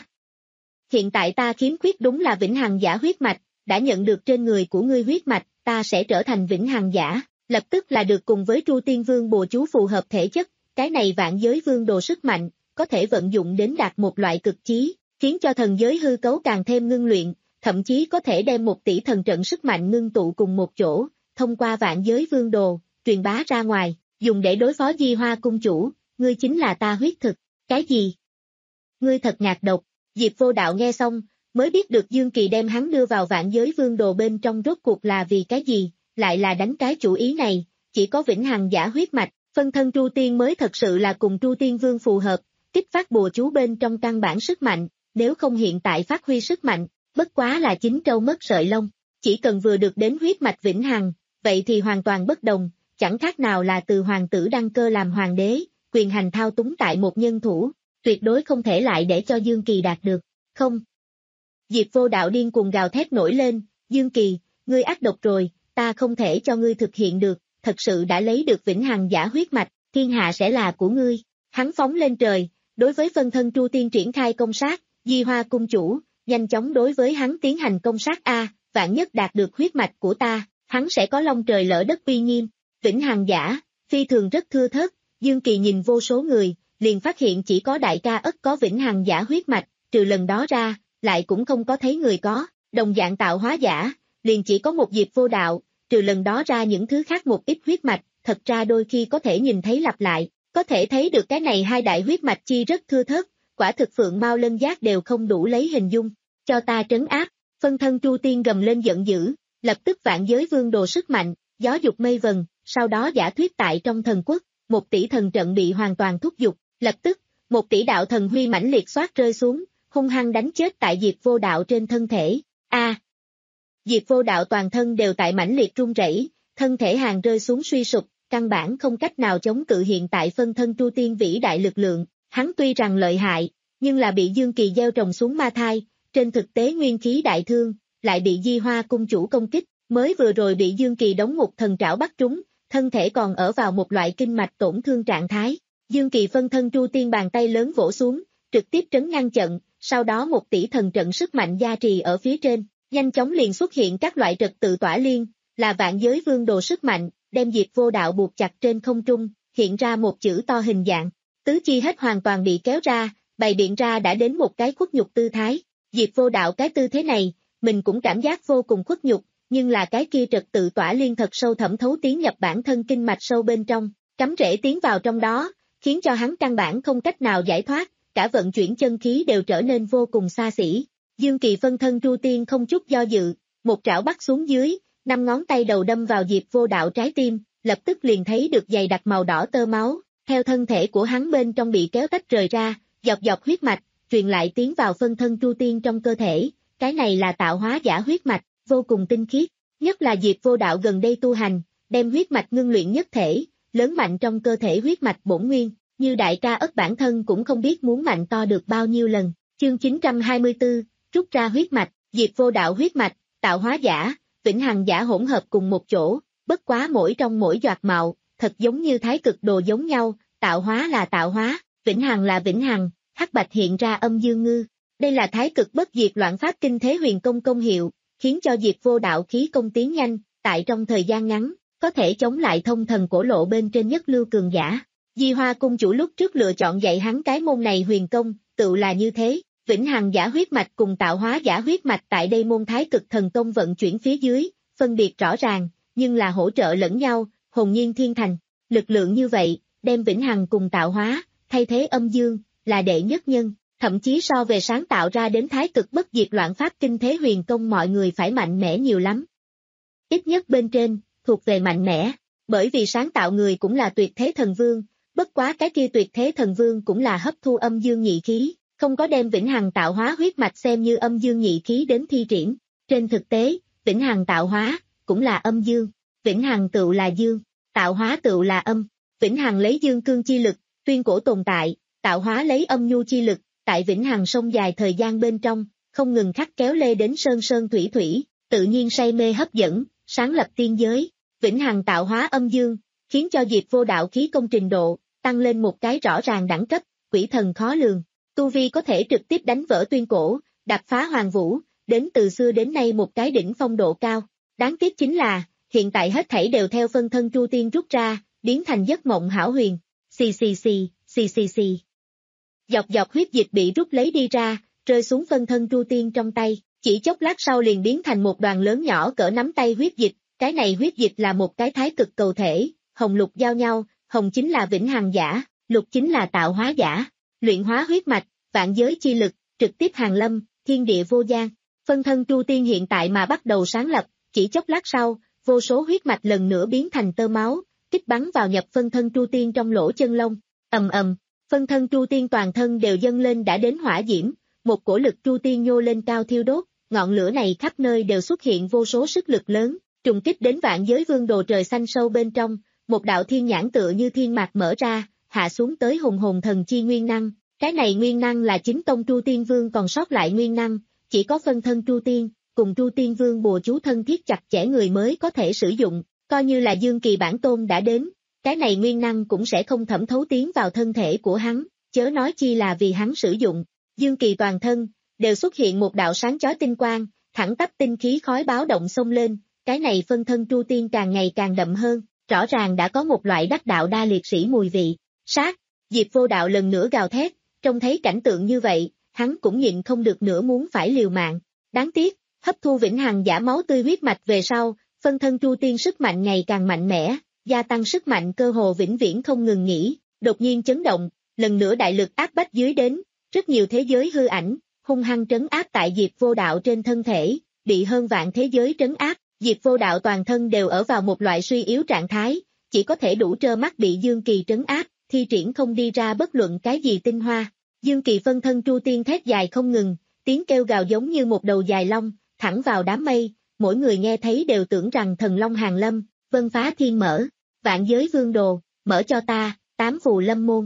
Hiện tại ta khiếm khuyết đúng là vĩnh hằng giả huyết mạch, đã nhận được trên người của ngươi huyết mạch, ta sẽ trở thành vĩnh hằng giả, lập tức là được cùng với Tru Tiên Vương bùa chú phù hợp thể chất, cái này vạn giới vương đồ sức mạnh, có thể vận dụng đến đạt một loại cực chí, khiến cho thần giới hư cấu càng thêm ngưng luyện, thậm chí có thể đem một tỷ thần trận sức mạnh ngưng tụ cùng một chỗ, thông qua vạn giới vương đồ, truyền bá ra ngoài, dùng để đối phó Di Hoa cung chủ, ngươi chính là ta huyết thực, cái gì? Ngươi thật ngạc độc, Diệp Vô Đạo nghe xong, mới biết được Dương Kỳ đem hắn đưa vào vạn giới vương đồ bên trong rốt cuộc là vì cái gì, lại là đánh cái chủ ý này, chỉ có vĩnh hằng giả huyết mạch, phân thân Tru Tiên mới thật sự là cùng Tru Tiên Vương phù hợp, kích phát bùa chú bên trong căn bản sức mạnh, nếu không hiện tại phát huy sức mạnh, bất quá là chín trâu mất sợi lông, chỉ cần vừa được đến huyết mạch vĩnh hằng, vậy thì hoàn toàn bất đồng, chẳng khác nào là từ hoàng tử đăng cơ làm hoàng đế, quyền hành thao túng tại một nhân thủ, tuyệt đối không thể lại để cho Dương Kỳ đạt được, không. Diệp Vô Đạo điên cuồng gào thét nổi lên, Dương Kỳ, ngươi ác độc rồi, ta không thể cho ngươi thực hiện được, thật sự đã lấy được vĩnh hằng giả huyết mạch, thiên hạ sẽ là của ngươi. Hắn phóng lên trời, đối với phân thân Tru Tiên triển khai công sát, Di Hoa cung chủ, nhanh chóng đối với hắn tiến hành công sát A, vạn nhất đạt được huyết mạch của ta, hắn sẽ có long trời lỡ đất uy nghiêm. Vĩnh hằng giả, phi thường rất thưa thớt, Dương Kỳ nhìn vô số người, liền phát hiện chỉ có đại ca ất có vĩnh hằng giả huyết mạch, trừ lần đó ra, lại cũng không có thấy người có, đồng dạng tạo hóa giả, liền chỉ có một Diệp Vô Đạo, trừ lần đó ra những thứ khác một ít huyết mạch, thật ra đôi khi có thể nhìn thấy lặp lại, có thể thấy được cái này hai đại huyết mạch chi rất thưa thớt, quả thực Phượng Mao Lân Giác đều không đủ lấy hình dung, cho ta trấn áp, phân thân Tru Tiên gầm lên giận dữ, lập tức vạn giới vương đồ sức mạnh, gió dục mây vần, sau đó giả thuyết tại trong thần quốc, một tỷ thần trận bị hoàn toàn thúc giục, lập tức, một tỷ đạo thần huy mãnh liệt xoát rơi xuống, hung hăng đánh chết tại Diệp Vô Đạo trên thân thể, a à, Diệp Vô Đạo toàn thân đều tại mãnh liệt run rẩy, thân thể hàng rơi xuống suy sụp, căn bản không cách nào chống cự hiện tại phân thân Tru Tiên vĩ đại lực lượng, hắn tuy rằng lợi hại, nhưng là bị Dương Kỳ gieo trồng xuống ma thai, trên thực tế nguyên khí đại thương, lại bị Di Hoa cung chủ công kích, mới vừa rồi bị Dương Kỳ đóng một thần trảo bắt trúng, thân thể còn ở vào một loại kinh mạch tổn thương trạng thái. Dương Kỳ phân thân Tru Tiên bàn tay lớn vỗ xuống, trực tiếp trấn ngăn trận, sau đó một tỷ thần trận sức mạnh gia trì ở phía trên, nhanh chóng liền xuất hiện các loại trật tự tỏa liên, là vạn giới vương đồ sức mạnh, đem Diệp Vô Đạo buộc chặt trên không trung, hiện ra một chữ to hình dạng, tứ chi hết hoàn toàn bị kéo ra, bày biện ra đã đến một cái khuất nhục tư thái. Diệp Vô Đạo cái tư thế này, mình cũng cảm giác vô cùng khuất nhục, nhưng là cái kia trật tự tỏa liên thật sâu thẩm thấu tiến nhập bản thân kinh mạch sâu bên trong, cắm rễ tiến vào trong đó, khiến cho hắn căn bản không cách nào giải thoát, cả vận chuyển chân khí đều trở nên vô cùng xa xỉ. Dương Kỳ phân thân Tru Tiên không chút do dự, một trảo bắt xuống dưới, năm ngón tay đầu đâm vào Diệp Vô Đạo trái tim, lập tức liền thấy được dày đặc màu đỏ tơ máu, theo thân thể của hắn bên trong bị kéo tách rời ra, dọc dọc huyết mạch, truyền lại tiến vào phân thân Tru Tiên trong cơ thể, cái này là tạo hóa giả huyết mạch, vô cùng tinh khiết, nhất là Diệp Vô Đạo gần đây tu hành, đem huyết mạch ngưng luyện nhất thể, lớn mạnh trong cơ thể huyết mạch bổn nguyên, như đại ca ất bản thân cũng không biết muốn mạnh to được bao nhiêu lần. Chương chín trăm hai mươi tư, rút ra huyết mạch, Diệp Vô Đạo huyết mạch, tạo hóa giả, vĩnh hằng giả hỗn hợp cùng một chỗ, bất quá mỗi trong mỗi giọt mạo, thật giống như thái cực đồ giống nhau, tạo hóa là tạo hóa, vĩnh hằng là vĩnh hằng, hắc bạch hiện ra âm dương ngư. Đây là thái cực bất diệt loạn pháp kinh thế huyền công công hiệu, khiến cho Diệp Vô Đạo khí công tiến nhanh, tại trong thời gian ngắn, có thể chống lại thông thần cổ lộ bên trên nhất lưu cường giả. Di Hoa cung chủ lúc trước lựa chọn dạy hắn cái môn này huyền công, tự là như thế, vĩnh hằng giả huyết mạch cùng tạo hóa giả huyết mạch tại đây môn thái cực thần công vận chuyển phía dưới, phân biệt rõ ràng, nhưng là hỗ trợ lẫn nhau, hồn nhiên thiên thành, lực lượng như vậy, đem vĩnh hằng cùng tạo hóa, thay thế âm dương, là đệ nhất nhân, thậm chí so về sáng tạo ra đến thái cực bất diệt loạn pháp kinh thế huyền công mọi người phải mạnh mẽ nhiều lắm. Ít nhất bên trên, thuộc về mạnh mẽ, bởi vì sáng tạo người cũng là tuyệt thế thần vương, bất quá cái kia tuyệt thế thần vương cũng là hấp thu âm dương nhị khí, không có đem vĩnh hằng tạo hóa huyết mạch xem như âm dương nhị khí đến thi triển. Trên thực tế, vĩnh hằng tạo hóa cũng là âm dương, vĩnh hằng tựu là dương, tạo hóa tựu là âm, vĩnh hằng lấy dương cương chi lực, tuyên cổ tồn tại, tạo hóa lấy âm nhu chi lực, tại vĩnh hằng sông dài thời gian bên trong, không ngừng khắc kéo lê đến sơn sơn thủy thủy, tự nhiên say mê hấp dẫn, sáng lập tiên giới, vĩnh hằng tạo hóa âm dương, khiến cho Diệp Vô Đạo khí công trình độ, tăng lên một cái rõ ràng đẳng cấp, quỷ thần khó lường, tu vi có thể trực tiếp đánh vỡ tuyên cổ, đạp phá hoàng vũ, đến từ xưa đến nay một cái đỉnh phong độ cao. Đáng tiếc chính là, hiện tại hết thảy đều theo phân thân Tru Tiên rút ra, biến thành giấc mộng hão huyền, xì xì xì, xì xì xì. Dọc dọc huyết dịch bị rút lấy đi ra, rơi xuống phân thân Tru Tiên trong tay, chỉ chốc lát sau liền biến thành một đoàn lớn nhỏ cỡ nắm tay huyết dịch, cái này huyết dịch là một cái thái cực cầu thể, hồng lục giao nhau, hồng chính là vĩnh hằng giả, lục chính là tạo hóa giả, luyện hóa huyết mạch, vạn giới chi lực, trực tiếp hàng lâm, thiên địa vô gian. Phân thân Tru Tiên hiện tại mà bắt đầu sáng lập, chỉ chốc lát sau, vô số huyết mạch lần nữa biến thành tơ máu, kích bắn vào nhập phân thân Tru Tiên trong lỗ chân lông. Ầm ầm, phân thân Tru Tiên toàn thân đều dâng lên đã đến hỏa diễm, một cổ lực Tru Tiên nhô lên cao thiêu đốt, ngọn lửa này khắp nơi đều xuất hiện vô số sức lực lớn, trùng kích đến vạn giới vương đồ trời xanh sâu bên trong, một đạo thiên nhãn tựa như thiên mạc mở ra, hạ xuống tới hùng hồn thần chi nguyên năng. Cái này nguyên năng là chính tông Tru Tiên Vương còn sót lại nguyên năng, chỉ có phân thân Tru Tiên, cùng Tru Tiên Vương bùa chú thân thiết chặt chẽ người mới có thể sử dụng, coi như là Dương Kỳ bản tôn đã đến, cái này nguyên năng cũng sẽ không thẩm thấu tiến vào thân thể của hắn, chớ nói chi là vì hắn sử dụng. Dương Kỳ toàn thân, đều xuất hiện một đạo sáng chói tinh quang, thẳng tắp tinh khí khói báo động xông lên, cái này phân thân Tru Tiên càng ngày càng đậm hơn, rõ ràng đã có một loại đắc đạo đa liệt sĩ mùi vị. Sát, Diệp Vô Đạo lần nữa gào thét, trông thấy cảnh tượng như vậy, hắn cũng nhịn không được nữa muốn phải liều mạng. Đáng tiếc, hấp thu vĩnh hằng giả máu tươi huyết mạch về sau, phân thân Tru Tiên sức mạnh ngày càng mạnh mẽ, gia tăng sức mạnh cơ hồ vĩnh viễn không ngừng nghỉ, đột nhiên chấn động, lần nữa đại lực áp bách dưới đến, rất nhiều thế giới hư ảnh, hung hăng trấn áp tại Diệp Vô Đạo trên thân thể, bị hơn vạn thế giới trấn áp, Diệp Vô Đạo toàn thân đều ở vào một loại suy yếu trạng thái, chỉ có thể đủ trơ mắt bị Dương Kỳ trấn áp, thi triển không đi ra bất luận cái gì tinh hoa. Dương Kỳ phân thân Tru Tiên thét dài không ngừng, tiếng kêu gào giống như một đầu dài long, thẳng vào đám mây, mỗi người nghe thấy đều tưởng rằng thần long hàng lâm, vân phá thiên mở, vạn giới vương đồ, mở cho ta, tám phù lâm môn.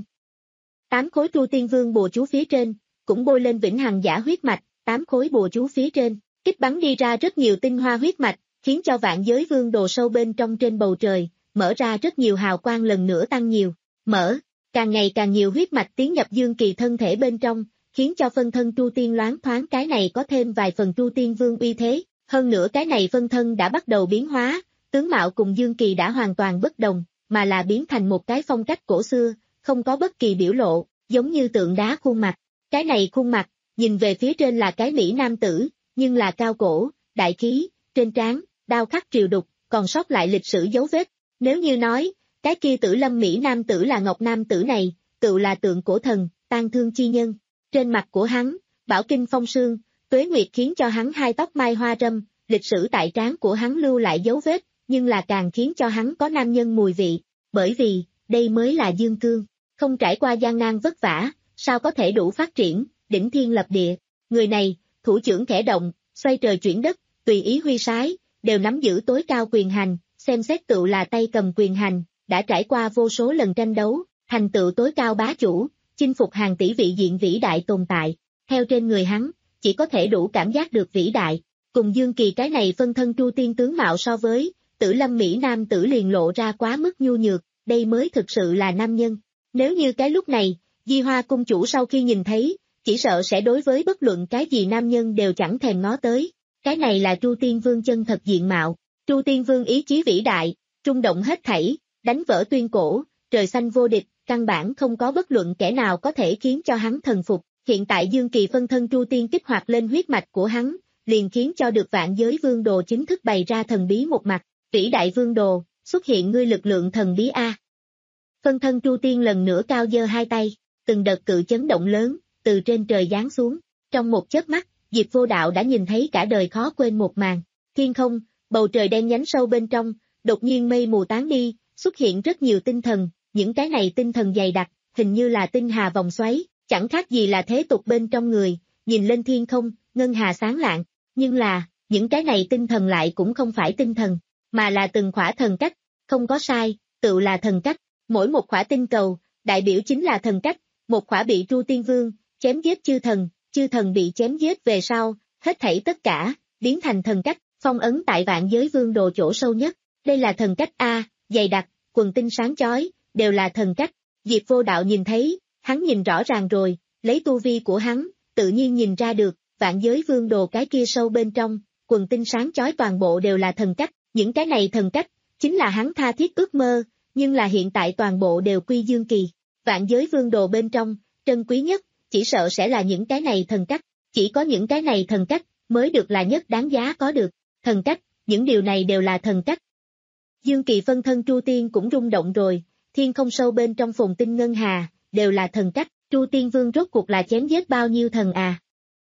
Tám khối Tru Tiên Vương bùa chú phía trên, cũng bôi lên vĩnh hằng giả huyết mạch, tám khối bùa chú phía trên, kích bắn đi ra rất nhiều tinh hoa huyết mạch, khiến cho vạn giới vương đồ sâu bên trong trên bầu trời, mở ra rất nhiều hào quang lần nữa tăng nhiều, mở, càng ngày càng nhiều huyết mạch tiến nhập Dương Kỳ thân thể bên trong, khiến cho phân thân Tru Tiên loáng thoáng cái này có thêm vài phần Tru Tiên Vương uy thế, hơn nữa cái này phân thân đã bắt đầu biến hóa, tướng mạo cùng Dương Kỳ đã hoàn toàn bất đồng, mà là biến thành một cái phong cách cổ xưa, không có bất kỳ biểu lộ, giống như tượng đá khuôn mặt. Cái này khuôn mặt, nhìn về phía trên là cái mỹ nam tử, nhưng là cao cổ, đại khí, trên trán, đao khắc triều đục, còn sót lại lịch sử dấu vết. Nếu như nói, cái kia Tử Lâm mỹ nam tử là Ngọc nam tử này, tự là tượng cổ thần, tang thương chi nhân. Trên mặt của hắn, bảo kinh phong sương, tuế nguyệt khiến cho hắn hai tóc mai hoa râm, lịch sử tại trán của hắn lưu lại dấu vết, nhưng là càng khiến cho hắn có nam nhân mùi vị, bởi vì, đây mới là Dương Cương, không trải qua gian nan vất vả, sao có thể đủ phát triển, đỉnh thiên lập địa. Người này, thủ trưởng khẽ động, xoay trời chuyển đất, tùy ý huy sái, đều nắm giữ tối cao quyền hành, xem xét tựu là tay cầm quyền hành, đã trải qua vô số lần tranh đấu, thành tựu tối cao bá chủ, chinh phục hàng tỷ vị diện vĩ đại tồn tại. Theo trên người hắn, chỉ có thể đủ cảm giác được vĩ đại, cùng Dương Kỳ cái này phân thân Tru Tiên tướng mạo so với, Tử Lâm mỹ nam tử liền lộ ra quá mức nhu nhược, đây mới thực sự là nam nhân. Nếu như cái lúc này, Di Hoa cung chủ sau khi nhìn thấy, chỉ sợ sẽ đối với bất luận cái gì nam nhân đều chẳng thèm ngó tới. Cái này là Tru Tiên Vương chân thật diện mạo, Tru Tiên Vương ý chí vĩ đại, trung động hết thảy, đánh vỡ tuyên cổ, trời xanh vô địch, căn bản không có bất luận kẻ nào có thể khiến cho hắn thần phục. Hiện tại Dương Kỳ phân thân Tru Tiên kích hoạt lên huyết mạch của hắn, liền khiến cho được vạn giới vương đồ chính thức bày ra thần bí một mặt. Vĩ đại vương đồ, xuất hiện ngươi lực lượng thần bí A. Phân thân Tru Tiên lần nữa cao giơ hai tay, từng đợt cự chấn động lớn, từ trên trời giáng xuống. Trong một chớp mắt, Diệp Vô Đạo đã nhìn thấy cả đời khó quên một màn. Thiên không, bầu trời đen nhánh sâu bên trong, đột nhiên mây mù tán đi, xuất hiện rất nhiều tinh thần, những cái này tinh thần dày đặc, hình như là tinh hà vòng xoáy, chẳng khác gì là thế tục bên trong người, nhìn lên thiên không, ngân hà sáng lạng, nhưng là, những cái này tinh thần lại cũng không phải tinh thần, mà là từng khỏa thần cách, không có sai, tự là thần cách, mỗi một khỏa tinh cầu, đại biểu chính là thần cách, một khỏa bị Tru Tiên Vương, chém giết chư thần, chư thần bị chém giết về sau, hết thảy tất cả, biến thành thần cách, phong ấn tại vạn giới vương đồ chỗ sâu nhất, đây là thần cách A, dày đặc, quần tinh sáng chói, đều là thần cách. Diệp Vô Đạo nhìn thấy, hắn nhìn rõ ràng rồi, lấy tu vi của hắn, tự nhiên nhìn ra được, vạn giới vương đồ cái kia sâu bên trong, quần tinh sáng chói toàn bộ đều là thần cách, những cái này thần cách, chính là hắn tha thiết ước mơ, nhưng là hiện tại toàn bộ đều quy Dương Kỳ. Vạn giới vương đồ bên trong, trân quý nhất, chỉ sợ sẽ là những cái này thần cách, chỉ có những cái này thần cách, mới được là nhất đáng giá có được, thần cách, những điều này đều là thần cách. Dương Kỳ phân thân Tru Tiên cũng rung động rồi, thiên không sâu bên trong phồn tinh ngân hà, đều là thần cách, Tru Tiên Vương rốt cuộc là chém giết bao nhiêu thần à.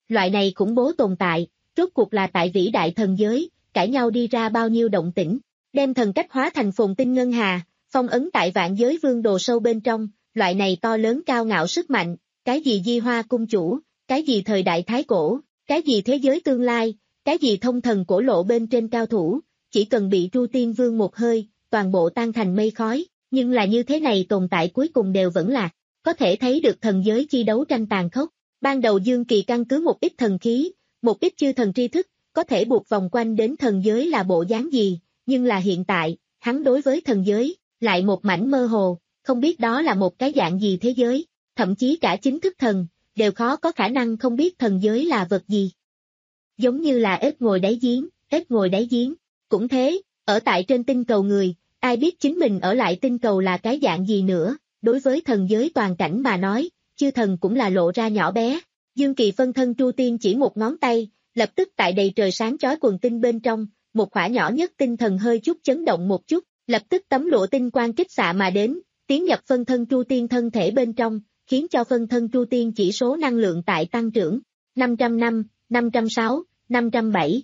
Loại này khủng bố tồn tại, rốt cuộc là tại vĩ đại thần giới, cãi nhau đi ra bao nhiêu động tĩnh, đem thần cách hóa thành phồn tinh ngân hà, phong ấn tại vạn giới vương đồ sâu bên trong, loại này to lớn cao ngạo sức mạnh, cái gì Di Hoa cung chủ, cái gì thời đại thái cổ, cái gì thế giới tương lai, cái gì thông thần cổ lộ bên trên cao thủ, chỉ cần bị Tru Tiên Vương một hơi, toàn bộ tan thành mây khói, nhưng là như thế này tồn tại cuối cùng đều vẫn lạc, có thể thấy được thần giới chi đấu tranh tàn khốc. Ban đầu Dương Kỳ căn cứ một ít thần khí, một ít chư thần tri thức, có thể buộc vòng quanh đến thần giới là bộ dáng gì, nhưng là hiện tại, hắn đối với thần giới, lại một mảnh mơ hồ, không biết đó là một cái dạng gì thế giới, thậm chí cả chính thức thần, đều khó có khả năng không biết thần giới là vật gì. Giống như là ếch ngồi đáy giếng, ếch ngồi đáy giếng, cũng thế, ở tại trên tinh cầu người, ai biết chính mình ở lại tinh cầu là cái dạng gì nữa, đối với thần giới toàn cảnh mà nói, chư thần cũng là lộ ra nhỏ bé. Dương Kỳ phân thân Tru Tiên chỉ một ngón tay, lập tức tại đầy trời sáng chói quần tinh bên trong, một khỏa nhỏ nhất tinh thần hơi chút chấn động một chút, lập tức tấm lụa tinh quang kích xạ mà đến, tiến nhập phân thân Tru Tiên thân thể bên trong, khiến cho phân thân Tru Tiên chỉ số năng lượng tại tăng trưởng, năm trăm năm, năm trăm sáu, năm trăm bảy,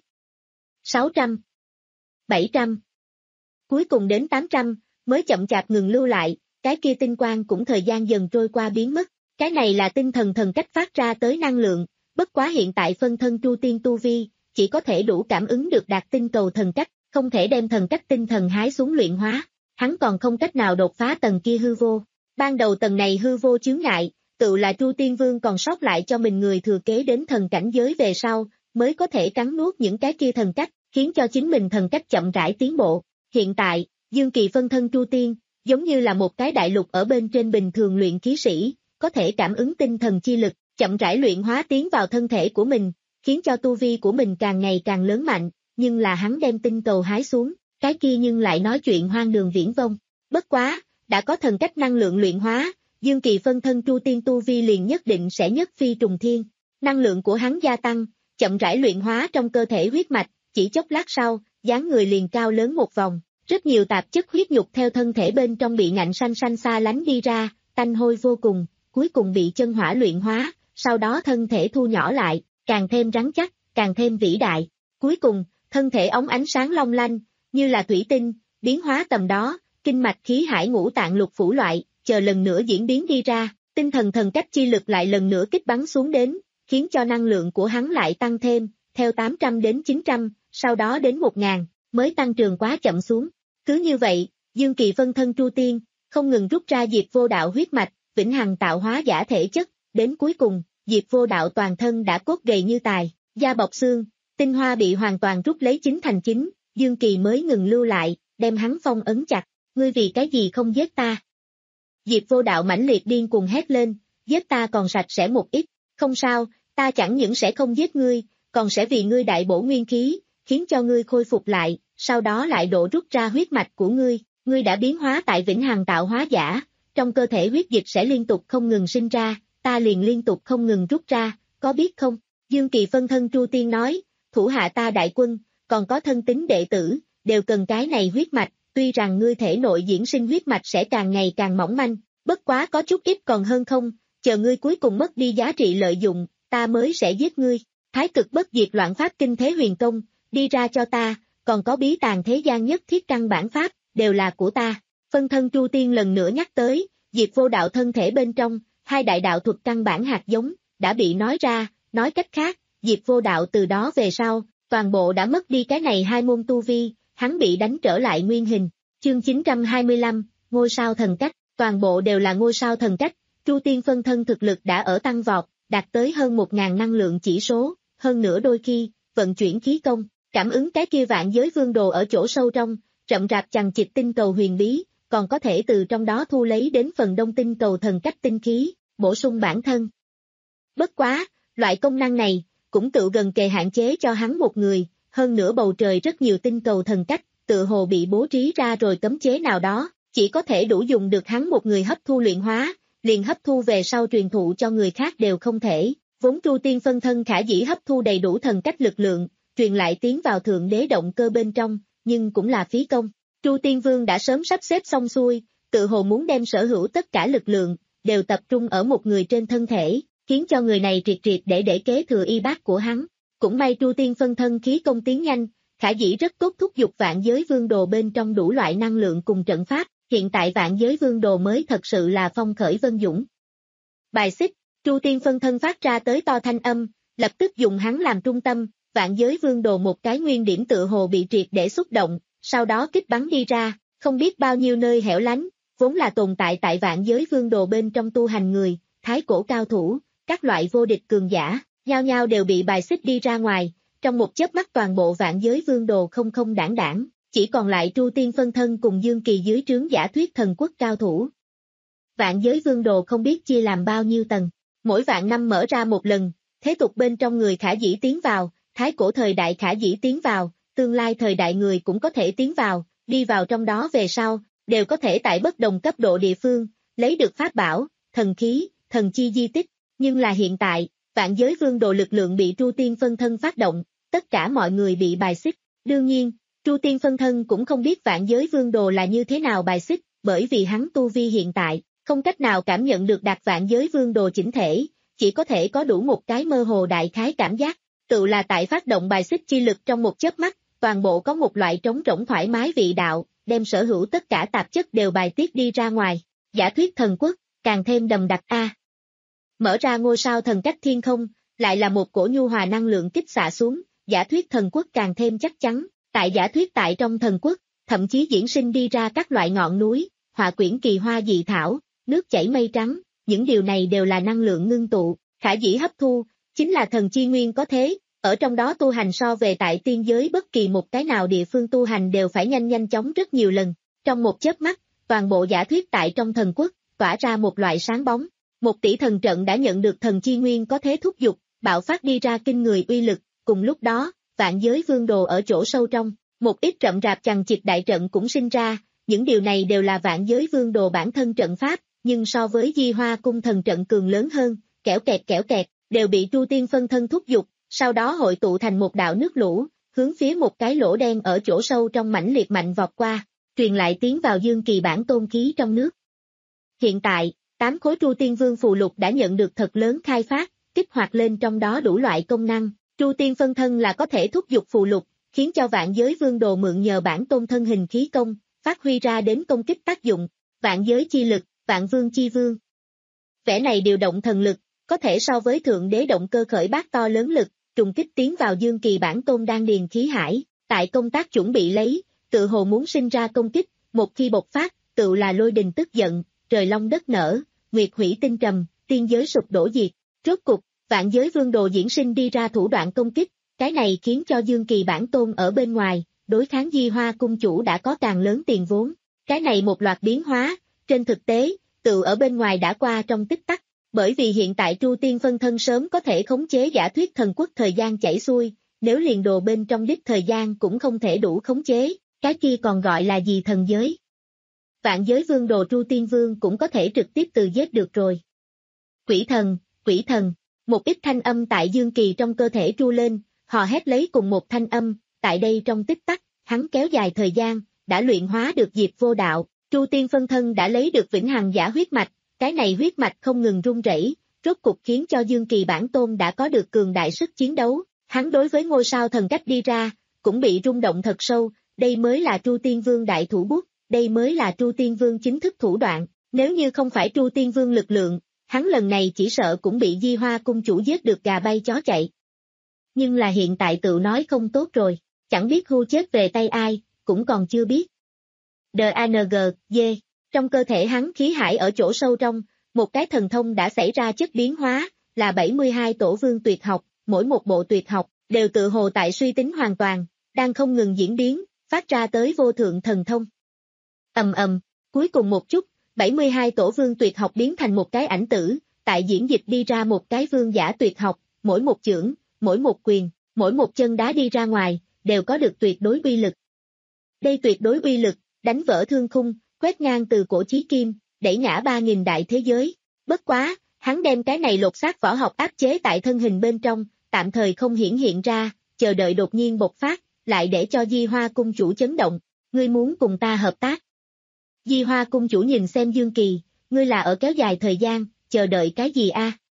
sáu trăm, bảy trăm, cuối cùng đến tám trăm, mới chậm chạp ngừng lưu lại, cái kia tinh quang cũng thời gian dần trôi qua biến mất. Cái này là tinh thần thần cách phát ra tới năng lượng, bất quá hiện tại phân thân Tru Tiên tu vi, chỉ có thể đủ cảm ứng được đạt tinh cầu thần cách, không thể đem thần cách tinh thần hái xuống luyện hóa, hắn còn không cách nào đột phá tầng kia hư vô. Ban đầu tầng này hư vô chướng ngại, tự là Tru Tiên Vương còn sót lại cho mình người thừa kế đến thần cảnh giới về sau, mới có thể cắn nuốt những cái kia thần cách, khiến cho chính mình thần cách chậm rãi tiến bộ. Hiện tại, Dương Kỳ phân thân Tru Tiên, giống như là một cái đại lục ở bên trên bình thường luyện khí sĩ, có thể cảm ứng tinh thần chi lực, chậm rãi luyện hóa tiến vào thân thể của mình, khiến cho tu vi của mình càng ngày càng lớn mạnh, nhưng là hắn đem tinh cầu hái xuống, cái kia nhưng lại nói chuyện hoang đường viển vông. Bất quá, đã có thần cách năng lượng luyện hóa, Dương Kỳ phân thân Tru Tiên tu vi liền nhất định sẽ nhất phi trùng thiên. Năng lượng của hắn gia tăng, chậm rãi luyện hóa trong cơ thể huyết mạch, chỉ chốc lát sau, dáng người liền cao lớn một vòng, rất nhiều tạp chất huyết nhục theo thân thể bên trong bị ngạnh xanh xanh xa lánh đi ra, tanh hôi vô cùng, cuối cùng bị chân hỏa luyện hóa, sau đó thân thể thu nhỏ lại, càng thêm rắn chắc, càng thêm vĩ đại. Cuối cùng, thân thể óng ánh sáng long lanh, như là thủy tinh, biến hóa tầm đó, kinh mạch khí hải ngũ tạng lục phủ loại, chờ lần nữa diễn biến đi ra, tinh thần thần cách chi lực lại lần nữa kích bắn xuống đến, khiến cho năng lượng của hắn lại tăng thêm, theo tám trăm đến chín trăm, sau đó đến một nghìn, mới tăng trưởng quá chậm xuống. Cứ như vậy, Dương Kỳ phân thân Tru Tiên, không ngừng rút ra Diệp Vô Đạo huyết mạch, vĩnh hằng tạo hóa giả thể chất, đến cuối cùng, Diệp Vô Đạo toàn thân đã cốt gầy như tài, da bọc xương, tinh hoa bị hoàn toàn rút lấy chính thành chính, Dương Kỳ mới ngừng lưu lại, đem hắn phong ấn chặt, ngươi vì cái gì không giết ta? Diệp Vô Đạo mãnh liệt điên cuồng hét lên, giết ta còn sạch sẽ một ít, không sao, ta chẳng những sẽ không giết ngươi, còn sẽ vì ngươi đại bổ nguyên khí, khiến cho ngươi khôi phục lại, sau đó lại độ rút ra huyết mạch của ngươi, ngươi đã biến hóa tại vĩnh hằng tạo hóa giả, trong cơ thể huyết dịch sẽ liên tục không ngừng sinh ra, ta liền liên tục không ngừng rút ra, có biết không? Dương Kỳ phân thân Tru Tiên nói, thủ hạ ta đại quân, còn có thân tín đệ tử, đều cần cái này huyết mạch, tuy rằng ngươi thể nội diễn sinh huyết mạch sẽ càng ngày càng mỏng manh, bất quá có chút ít còn hơn không, chờ ngươi cuối cùng mất đi giá trị lợi dụng, ta mới sẽ giết ngươi. Thái cực bất diệt loạn pháp kinh thế huyền công, đi ra cho ta, còn có bí tàng thế gian nhất thiết căn bản pháp, đều là của ta. Phân thân Tru Tiên lần nữa nhắc tới, Diệp Vô Đạo thân thể bên trong, hai đại đạo thuật căn bản hạt giống, đã bị nói ra, nói cách khác, Diệp Vô Đạo từ đó về sau, toàn bộ đã mất đi cái này hai môn tu vi, hắn bị đánh trở lại nguyên hình. Chương chín trăm hai mươi lăm, ngôi sao thần cách, toàn bộ đều là ngôi sao thần cách, Tru Tiên phân thân thực lực đã ở tăng vọt, đạt tới hơn một nghìn năng lượng chỉ số, hơn nữa đôi khi, vận chuyển khí công, cảm ứng cái kia vạn giới vương đồ ở chỗ sâu trong, rậm rạp chằng chịt tinh cầu huyền bí, còn có thể từ trong đó thu lấy đến phần đông tinh cầu thần cách tinh khí, bổ sung bản thân. Bất quá, loại công năng này, cũng tự gần kề hạn chế cho hắn một người, hơn nữa bầu trời rất nhiều tinh cầu thần cách, tự hồ bị bố trí ra rồi cấm chế nào đó, chỉ có thể đủ dùng được hắn một người hấp thu luyện hóa, liền hấp thu về sau truyền thụ cho người khác đều không thể. Vốn Tru Tiên phân thân khả dĩ hấp thu đầy đủ thần cách lực lượng, truyền lại tiến vào thượng đế động cơ bên trong, nhưng cũng là phí công. Tru Tiên Vương đã sớm sắp xếp xong xuôi, tự hồ muốn đem sở hữu tất cả lực lượng, đều tập trung ở một người trên thân thể, khiến cho người này triệt triệt để để kế thừa y bát của hắn. Cũng may Tru Tiên phân thân khí công tiến nhanh, Khả Dĩ rất tốt thúc giục vạn giới vương đồ bên trong đủ loại năng lượng cùng trận pháp, hiện tại vạn giới vương đồ mới thật sự là phong khởi vân dũng. Bài xích, Tru Tiên phân thân phát ra tới to thanh âm, lập tức dùng hắn làm trung tâm, vạn giới vương đồ một cái nguyên điểm tựa hồ bị triệt để xúc động, sau đó kích bắn đi ra, không biết bao nhiêu nơi hẻo lánh, vốn là tồn tại tại vạn giới vương đồ bên trong tu hành người, thái cổ cao thủ, các loại vô địch cường giả, nhao nhao đều bị bài xích đi ra ngoài, trong một chớp mắt toàn bộ vạn giới vương đồ không không đảng đảng, chỉ còn lại Tru Tiên phân thân cùng Dương Kỳ dưới trướng giả thuyết thần quốc cao thủ. Vạn giới vương đồ không biết chia làm bao nhiêu tầng, mỗi vạn năm mở ra một lần, thế tục bên trong người Khả Dĩ tiến vào, thái cổ thời đại Khả Dĩ tiến vào, tương lai thời đại người cũng có thể tiến vào, đi vào trong đó về sau, đều có thể tại bất đồng cấp độ địa phương, lấy được pháp bảo, thần khí, thần chi di tích, nhưng là hiện tại, vạn giới vương đồ lực lượng bị Tru Tiên phân thân phát động, tất cả mọi người bị bài xích, đương nhiên, Tru Tiên phân thân cũng không biết vạn giới vương đồ là như thế nào bài xích, bởi vì hắn tu vi hiện tại, không cách nào cảm nhận được đạt vạn giới vương đồ chỉnh thể, chỉ có thể có đủ một cái mơ hồ đại khái cảm giác, tự là tại phát động bài xích chi lực trong một chớp mắt, toàn bộ có một loại trống rỗng thoải mái vị đạo, đem sở hữu tất cả tạp chất đều bài tiết đi ra ngoài, giả thuyết thần quốc, càng thêm đầm đặc a. Mở ra ngôi sao thần cách thiên không, lại là một cổ nhu hòa năng lượng kích xạ xuống, giả thuyết thần quốc càng thêm chắc chắn, tại giả thuyết tại trong thần quốc, thậm chí diễn sinh đi ra các loại ngọn núi, họa quyển kỳ hoa dị thảo, nước chảy mây trắng, những điều này đều là năng lượng ngưng tụ, Khả Dĩ hấp thu, chính là thần chi nguyên có thế, ở trong đó tu hành so về tại tiên giới bất kỳ một cái nào địa phương tu hành đều phải nhanh nhanh chóng rất nhiều lần, trong một chớp mắt, toàn bộ giả thuyết tại trong thần quốc, tỏa ra một loại sáng bóng, một tỷ thần trận đã nhận được thần chi nguyên có thế thúc giục, bạo phát đi ra kinh người uy lực, cùng lúc đó, vạn giới vương đồ ở chỗ sâu trong, một ít rậm rạp chằng chịt đại trận cũng sinh ra, những điều này đều là vạn giới vương đồ bản thân trận pháp, nhưng so với Di Hoa cung thần trận cường lớn hơn, kẻo kẹt kẻo kẹt, đều bị Tru Tiên phân thân thúc giục, sau đó hội tụ thành một đạo nước lũ, hướng phía một cái lỗ đen ở chỗ sâu trong mãnh liệt mạnh vọt qua, truyền lại tiến vào Dương Kỳ bản tôn khí trong nước. Hiện tại, tám khối Tru Tiên Vương phù lục đã nhận được thật lớn khai phát, kích hoạt lên trong đó đủ loại công năng, Tru Tiên phân thân là có thể thúc giục phù lục, khiến cho vạn giới vương đồ mượn nhờ bản tôn thân hình khí công, phát huy ra đến công kích tác dụng, vạn giới chi lực, vạn vương chi vương. Vẻ này điều động thần lực, có thể so với thượng đế động cơ khởi bát to lớn lực, trùng kích tiến vào Dương Kỳ bản tôn đan điền khí hải, tại công tác chuẩn bị lấy, tự hồ muốn sinh ra công kích, một khi bộc phát, tự là lôi đình tức giận, trời long đất nở, nguyệt hủy tinh trầm, tiên giới sụp đổ diệt, rốt cục, vạn giới vương đồ diễn sinh đi ra thủ đoạn công kích, cái này khiến cho Dương Kỳ bản tôn ở bên ngoài, đối kháng Di Hoa cung chủ đã có càng lớn tiền vốn, cái này một loạt biến hóa, trên thực tế, tự ở bên ngoài đã qua trong tích tắc, bởi vì hiện tại Tru Tiên phân thân sớm có thể khống chế giả thuyết thần quốc thời gian chảy xuôi, nếu liền đồ bên trong đích thời gian cũng không thể đủ khống chế, cái kia còn gọi là gì thần giới. Vạn giới vương đồ Tru Tiên vương cũng có thể trực tiếp từ giết được rồi. Quỷ thần, quỷ thần, một ít thanh âm tại Dương Kỳ trong cơ thể tru lên, hò hét lấy cùng một thanh âm, tại đây trong tích tắc, hắn kéo dài thời gian, đã luyện hóa được Diệp Vô Đạo, Tru Tiên phân thân đã lấy được vĩnh hằng giả huyết mạch, cái này huyết mạch không ngừng rung rẩy, rốt cục khiến cho Dương Kỳ bản tôn đã có được cường đại sức chiến đấu, hắn đối với ngôi sao thần cách đi ra, cũng bị rung động thật sâu, đây mới là Tru Tiên Vương đại thủ bút, đây mới là Tru Tiên Vương chính thức thủ đoạn, nếu như không phải Tru Tiên Vương lực lượng, hắn lần này chỉ sợ cũng bị Di Hoa cung chủ giết được gà bay chó chạy. Nhưng là hiện tại tự nói không tốt rồi, chẳng biết hưu chết về tay ai, cũng còn chưa biết. đê a en giê, D, trong cơ thể hắn khí hải ở chỗ sâu trong, một cái thần thông đã xảy ra chất biến hóa, là bảy mươi hai tổ vương tuyệt học, mỗi một bộ tuyệt học, đều tự hồ tại suy tính hoàn toàn, đang không ngừng diễn biến, phát ra tới vô thượng thần thông. Ầm ầm, cuối cùng một chút, bảy mươi hai tổ vương tuyệt học biến thành một cái ảnh tử, tại diễn dịch đi ra một cái vương giả tuyệt học, mỗi một chưởng, mỗi một quyền, mỗi một chân đá đi ra ngoài, đều có được tuyệt đối uy lực. Đây tuyệt đối uy lực, đánh vỡ thương khung, quét ngang từ cổ chí kim, đẩy ngã ba nghìn đại thế giới. Bất quá, hắn đem cái này lột xác võ học áp chế tại thân hình bên trong, tạm thời không hiển hiện ra, chờ đợi đột nhiên bộc phát, lại để cho Di Hoa cung chủ chấn động, ngươi muốn cùng ta hợp tác. Di Hoa cung chủ nhìn xem Dương Kỳ, ngươi là ở kéo dài thời gian, chờ đợi cái gì a?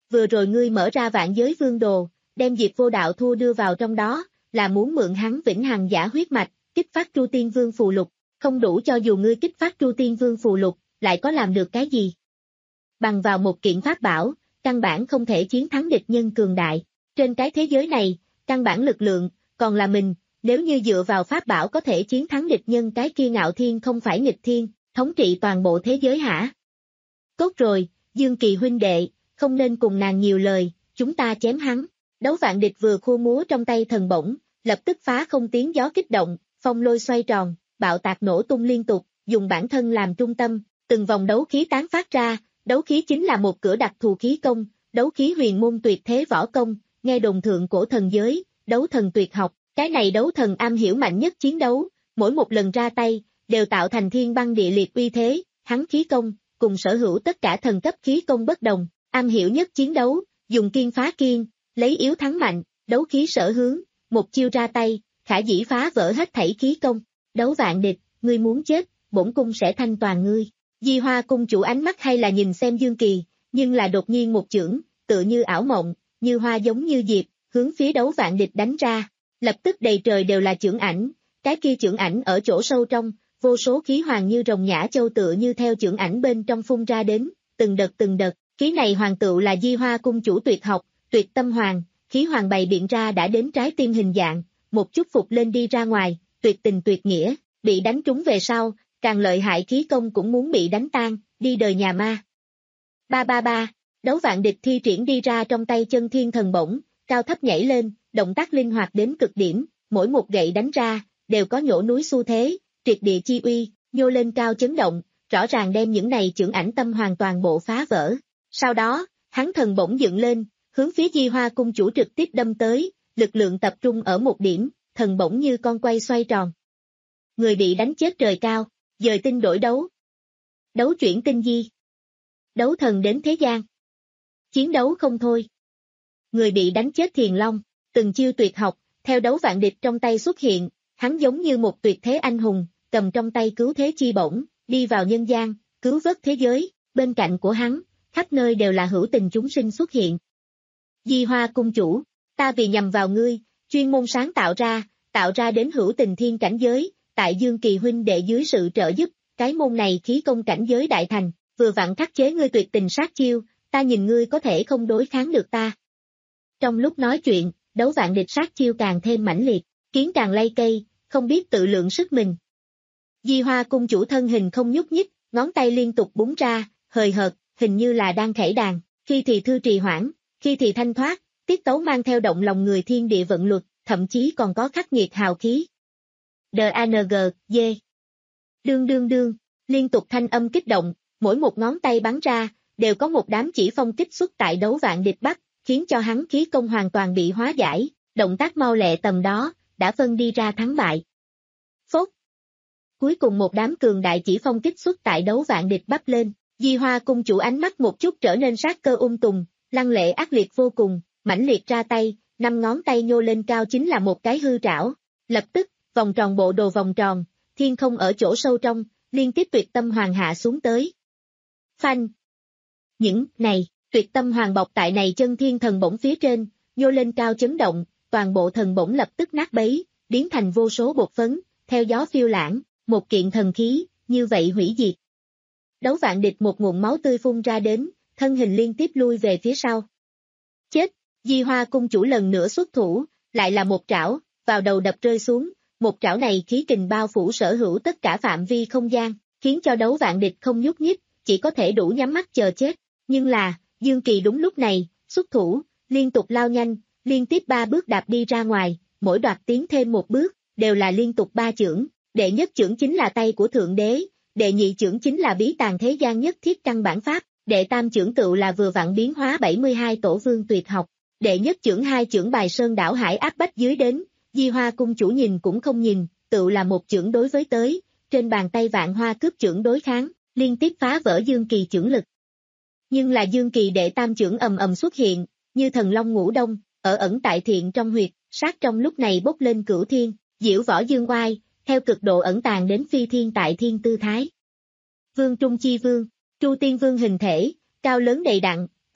vừa rồi ngươi mở ra vạn giới vương đồ, đem Diệp Vô Đạo thua đưa vào trong đó, là muốn mượn hắn vĩnh hằng giả huyết mạch, kích phát Tru Tiên Vương phù lục, không đủ cho dù ngươi kích phát Tru Tiên Vương phù lục, lại có làm được cái gì? Bằng vào một kiện pháp bảo, căn bản không thể chiến thắng địch nhân cường đại, trên cái thế giới này, căn bản lực lượng, còn là mình, nếu như dựa vào pháp bảo có thể chiến thắng địch nhân cái kia Ngạo Thiên không phải nghịch thiên, thống trị toàn bộ thế giới hả? Tốt rồi, Dương Kỳ huynh đệ, không nên cùng nàng nhiều lời, chúng ta chém hắn. Đấu Vạn Địch vừa khua múa trong tay thần bổng, lập tức phá không tiếng gió kích động, phong lôi xoay tròn, bạo tạc nổ tung liên tục, dùng bản thân làm trung tâm, từng vòng đấu khí tán phát ra, đấu khí chính là một cửa đặc thù khí công, đấu khí huyền môn tuyệt thế võ công, nghe đồn thượng cổ thần giới, đấu thần tuyệt học, cái này đấu thần am hiểu mạnh nhất chiến đấu, mỗi một lần ra tay, đều tạo thành thiên băng địa liệt uy thế, hắn khí công, cùng sở hữu tất cả thần cấp khí công bất đồng, am hiểu nhất chiến đấu, dùng kiên phá kiên, lấy yếu thắng mạnh, đấu khí sở hướng, một chiêu ra tay, khả dĩ phá vỡ hết thảy khí công, Đấu Vạn Địch, ngươi muốn chết, bổn cung sẽ thanh toàn ngươi. Di Hoa cung chủ ánh mắt hay là nhìn xem Dương Kỳ, nhưng là đột nhiên một chưởng, tựa như ảo mộng, như hoa giống như diệp, hướng phía Đấu Vạn Địch đánh ra, lập tức đầy trời đều là chưởng ảnh, cái kia chưởng ảnh ở chỗ sâu trong, vô số khí hoàng như rồng nhã châu tựa như theo chưởng ảnh bên trong phun ra đến, từng đợt từng đợt, khí này hoàng tựu là Di Hoa cung chủ tuyệt học, tuyệt tâm hoàng, khí hoàng bày biện ra đã đến trái tim hình dạng, một chút phục lên đi ra ngoài, tuyệt tình tuyệt nghĩa, bị đánh trúng về sau, càng lợi hại khí công cũng muốn bị đánh tan, đi đời nhà ma. Ba ba ba, Đấu Vạn Địch thi triển đi ra trong tay chân thiên thần bổng, cao thấp nhảy lên, động tác linh hoạt đến cực điểm, mỗi một gậy đánh ra, đều có nhổ núi xu thế, triệt địa chi uy, nhô lên cao chấn động, rõ ràng đem những này chưởng ảnh tâm hoàn toàn bộ phá vỡ. Sau đó, hắn thần bổng dựng lên, hướng phía Di Hoa cung chủ trực tiếp đâm tới, lực lượng tập trung ở một điểm, thần bổng như con quay xoay tròn. Người bị đánh chết trời cao, dời tinh đổi đấu. Đấu chuyển tinh di. Đấu thần đến thế gian. Chiến đấu không thôi. Người bị đánh chết Thiền Long, từng chiêu tuyệt học, theo Đấu Vạn Địch trong tay xuất hiện, hắn giống như một tuyệt thế anh hùng, cầm trong tay cứu thế chi bổng, đi vào nhân gian, cứu vớt thế giới, bên cạnh của hắn, khắp nơi đều là hữu tình chúng sinh xuất hiện. Di Hoa cung chủ, ta vì nhằm vào ngươi, chuyên môn sáng tạo ra, tạo ra đến hữu tình thiên cảnh giới, tại Dương Kỳ huynh đệ dưới sự trợ giúp, cái môn này khí công cảnh giới đại thành, vừa vặn khắc chế ngươi tuyệt tình sát chiêu, ta nhìn ngươi có thể không đối kháng được ta. Trong lúc nói chuyện, Đấu Vạn Địch sát chiêu càng thêm mãnh liệt, kiến càng lay cây, không biết tự lượng sức mình. Di Hoa cung chủ thân hình không nhúc nhích, ngón tay liên tục búng ra, hời hợt, hình như là đang khẩy đàn, khi thì thư trì hoãn, khi thì thanh thoát, tiết tấu mang theo động lòng người thiên địa vận luật, thậm chí còn có khắc nghiệt hào khí. đê a en giê, D. Đương đương đương, liên tục thanh âm kích động, mỗi một ngón tay bắn ra, đều có một đám chỉ phong kích xuất tại Đấu Vạn Địch bắt, khiến cho hắn khí công hoàn toàn bị hóa giải, động tác mau lẹ tầm đó, đã phân đi ra thắng bại. Phốt. Cuối cùng một đám cường đại chỉ phong kích xuất tại Đấu Vạn Địch bắp lên, Di Hoa cung chủ ánh mắt một chút trở nên sát cơ ung tùng, lăng lệ ác liệt vô cùng, mãnh liệt ra tay, năm ngón tay nhô lên cao chính là một cái hư trảo, lập tức, vòng tròn bộ đồ vòng tròn, thiên không ở chỗ sâu trong, liên tiếp tuyệt tâm hoàng hạ xuống tới. Phanh. Những này, tuyệt tâm hoàng bọc tại này chân thiên thần bổng phía trên, nhô lên cao chấn động, toàn bộ thần bổng lập tức nát bấy, biến thành vô số bột phấn, theo gió phiêu lãng, một kiện thần khí, như vậy hủy diệt. Đấu Vạn Địch một nguồn máu tươi phun ra đến, thân hình liên tiếp lui về phía sau. Chết, Di Hoa cung chủ lần nữa xuất thủ, lại là một trảo, vào đầu đập rơi xuống, một trảo này khí kình bao phủ sở hữu tất cả phạm vi không gian, khiến cho Đấu Vạn Địch không nhúc nhích, chỉ có thể đủ nhắm mắt chờ chết. Nhưng là, Dương Kỳ đúng lúc này, xuất thủ, liên tục lao nhanh, liên tiếp ba bước đạp đi ra ngoài, mỗi đoạt tiến thêm một bước, đều là liên tục ba chưởng, đệ nhất chưởng chính là tay của Thượng Đế, đệ nhị chưởng chính là bí tàng thế gian nhất thiết căn bản pháp, đệ tam chưởng tựu là vừa vặn biến hóa bảy mươi hai tổ vương tuyệt học, đệ nhất chưởng hai chưởng bài sơn đảo hải áp bách dưới đến, Di Hoa cung chủ nhìn cũng không nhìn, tựu là một chưởng đối với tới, trên bàn tay vạn hoa cướp chưởng đối kháng, liên tiếp phá vỡ Dương Kỳ chưởng lực. Nhưng là Dương Kỳ đệ tam chưởng ầm ầm xuất hiện, như thần long ngũ đông, ở ẩn tại thiện trong huyệt, sát trong lúc này bốc lên cửu thiên, diễu võ dương oai, theo cực độ ẩn tàng đến phi thiên tại thiên tư thái. Vương Trung Chi Vương, Tru Tiên Vương hình thể, cao lớn đầy đặn,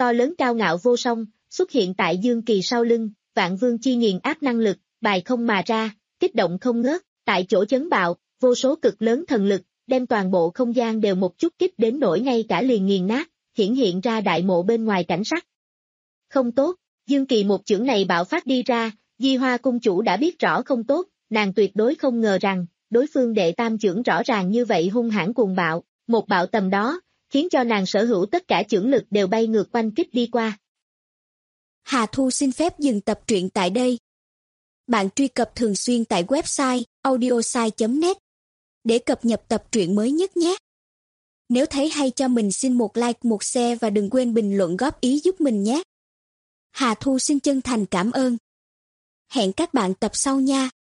to lớn cao ngạo vô song, xuất hiện tại Dương Kỳ sau lưng, Vạn Vương chi nghiền áp năng lực, bài không mà ra, kích động không ngớt, tại chỗ chấn bạo, vô số cực lớn thần lực, đem toàn bộ không gian đều một chút kích đến nỗi ngay cả liền nghiền nát, hiển hiện ra đại mộ bên ngoài cảnh sắc. Không tốt, Dương Kỳ một chưởng này bạo phát đi ra, Di Hoa cung chủ đã biết rõ không tốt, nàng tuyệt đối không ngờ rằng, đối phương đệ tam chưởng rõ ràng như vậy hung hãn cuồng bạo, một bạo tầm đó, khiến cho nàng sở hữu tất cả chưởng lực đều bay ngược quanh kích đi qua. Hà Thu xin phép dừng tập truyện tại đây. Bạn truy cập thường xuyên tại website audiosai chấm net để cập nhật tập truyện mới nhất nhé. Nếu thấy hay cho mình xin một like, một share và đừng quên bình luận góp ý giúp mình nhé. Hà Thu xin chân thành cảm ơn. Hẹn các bạn tập sau nha.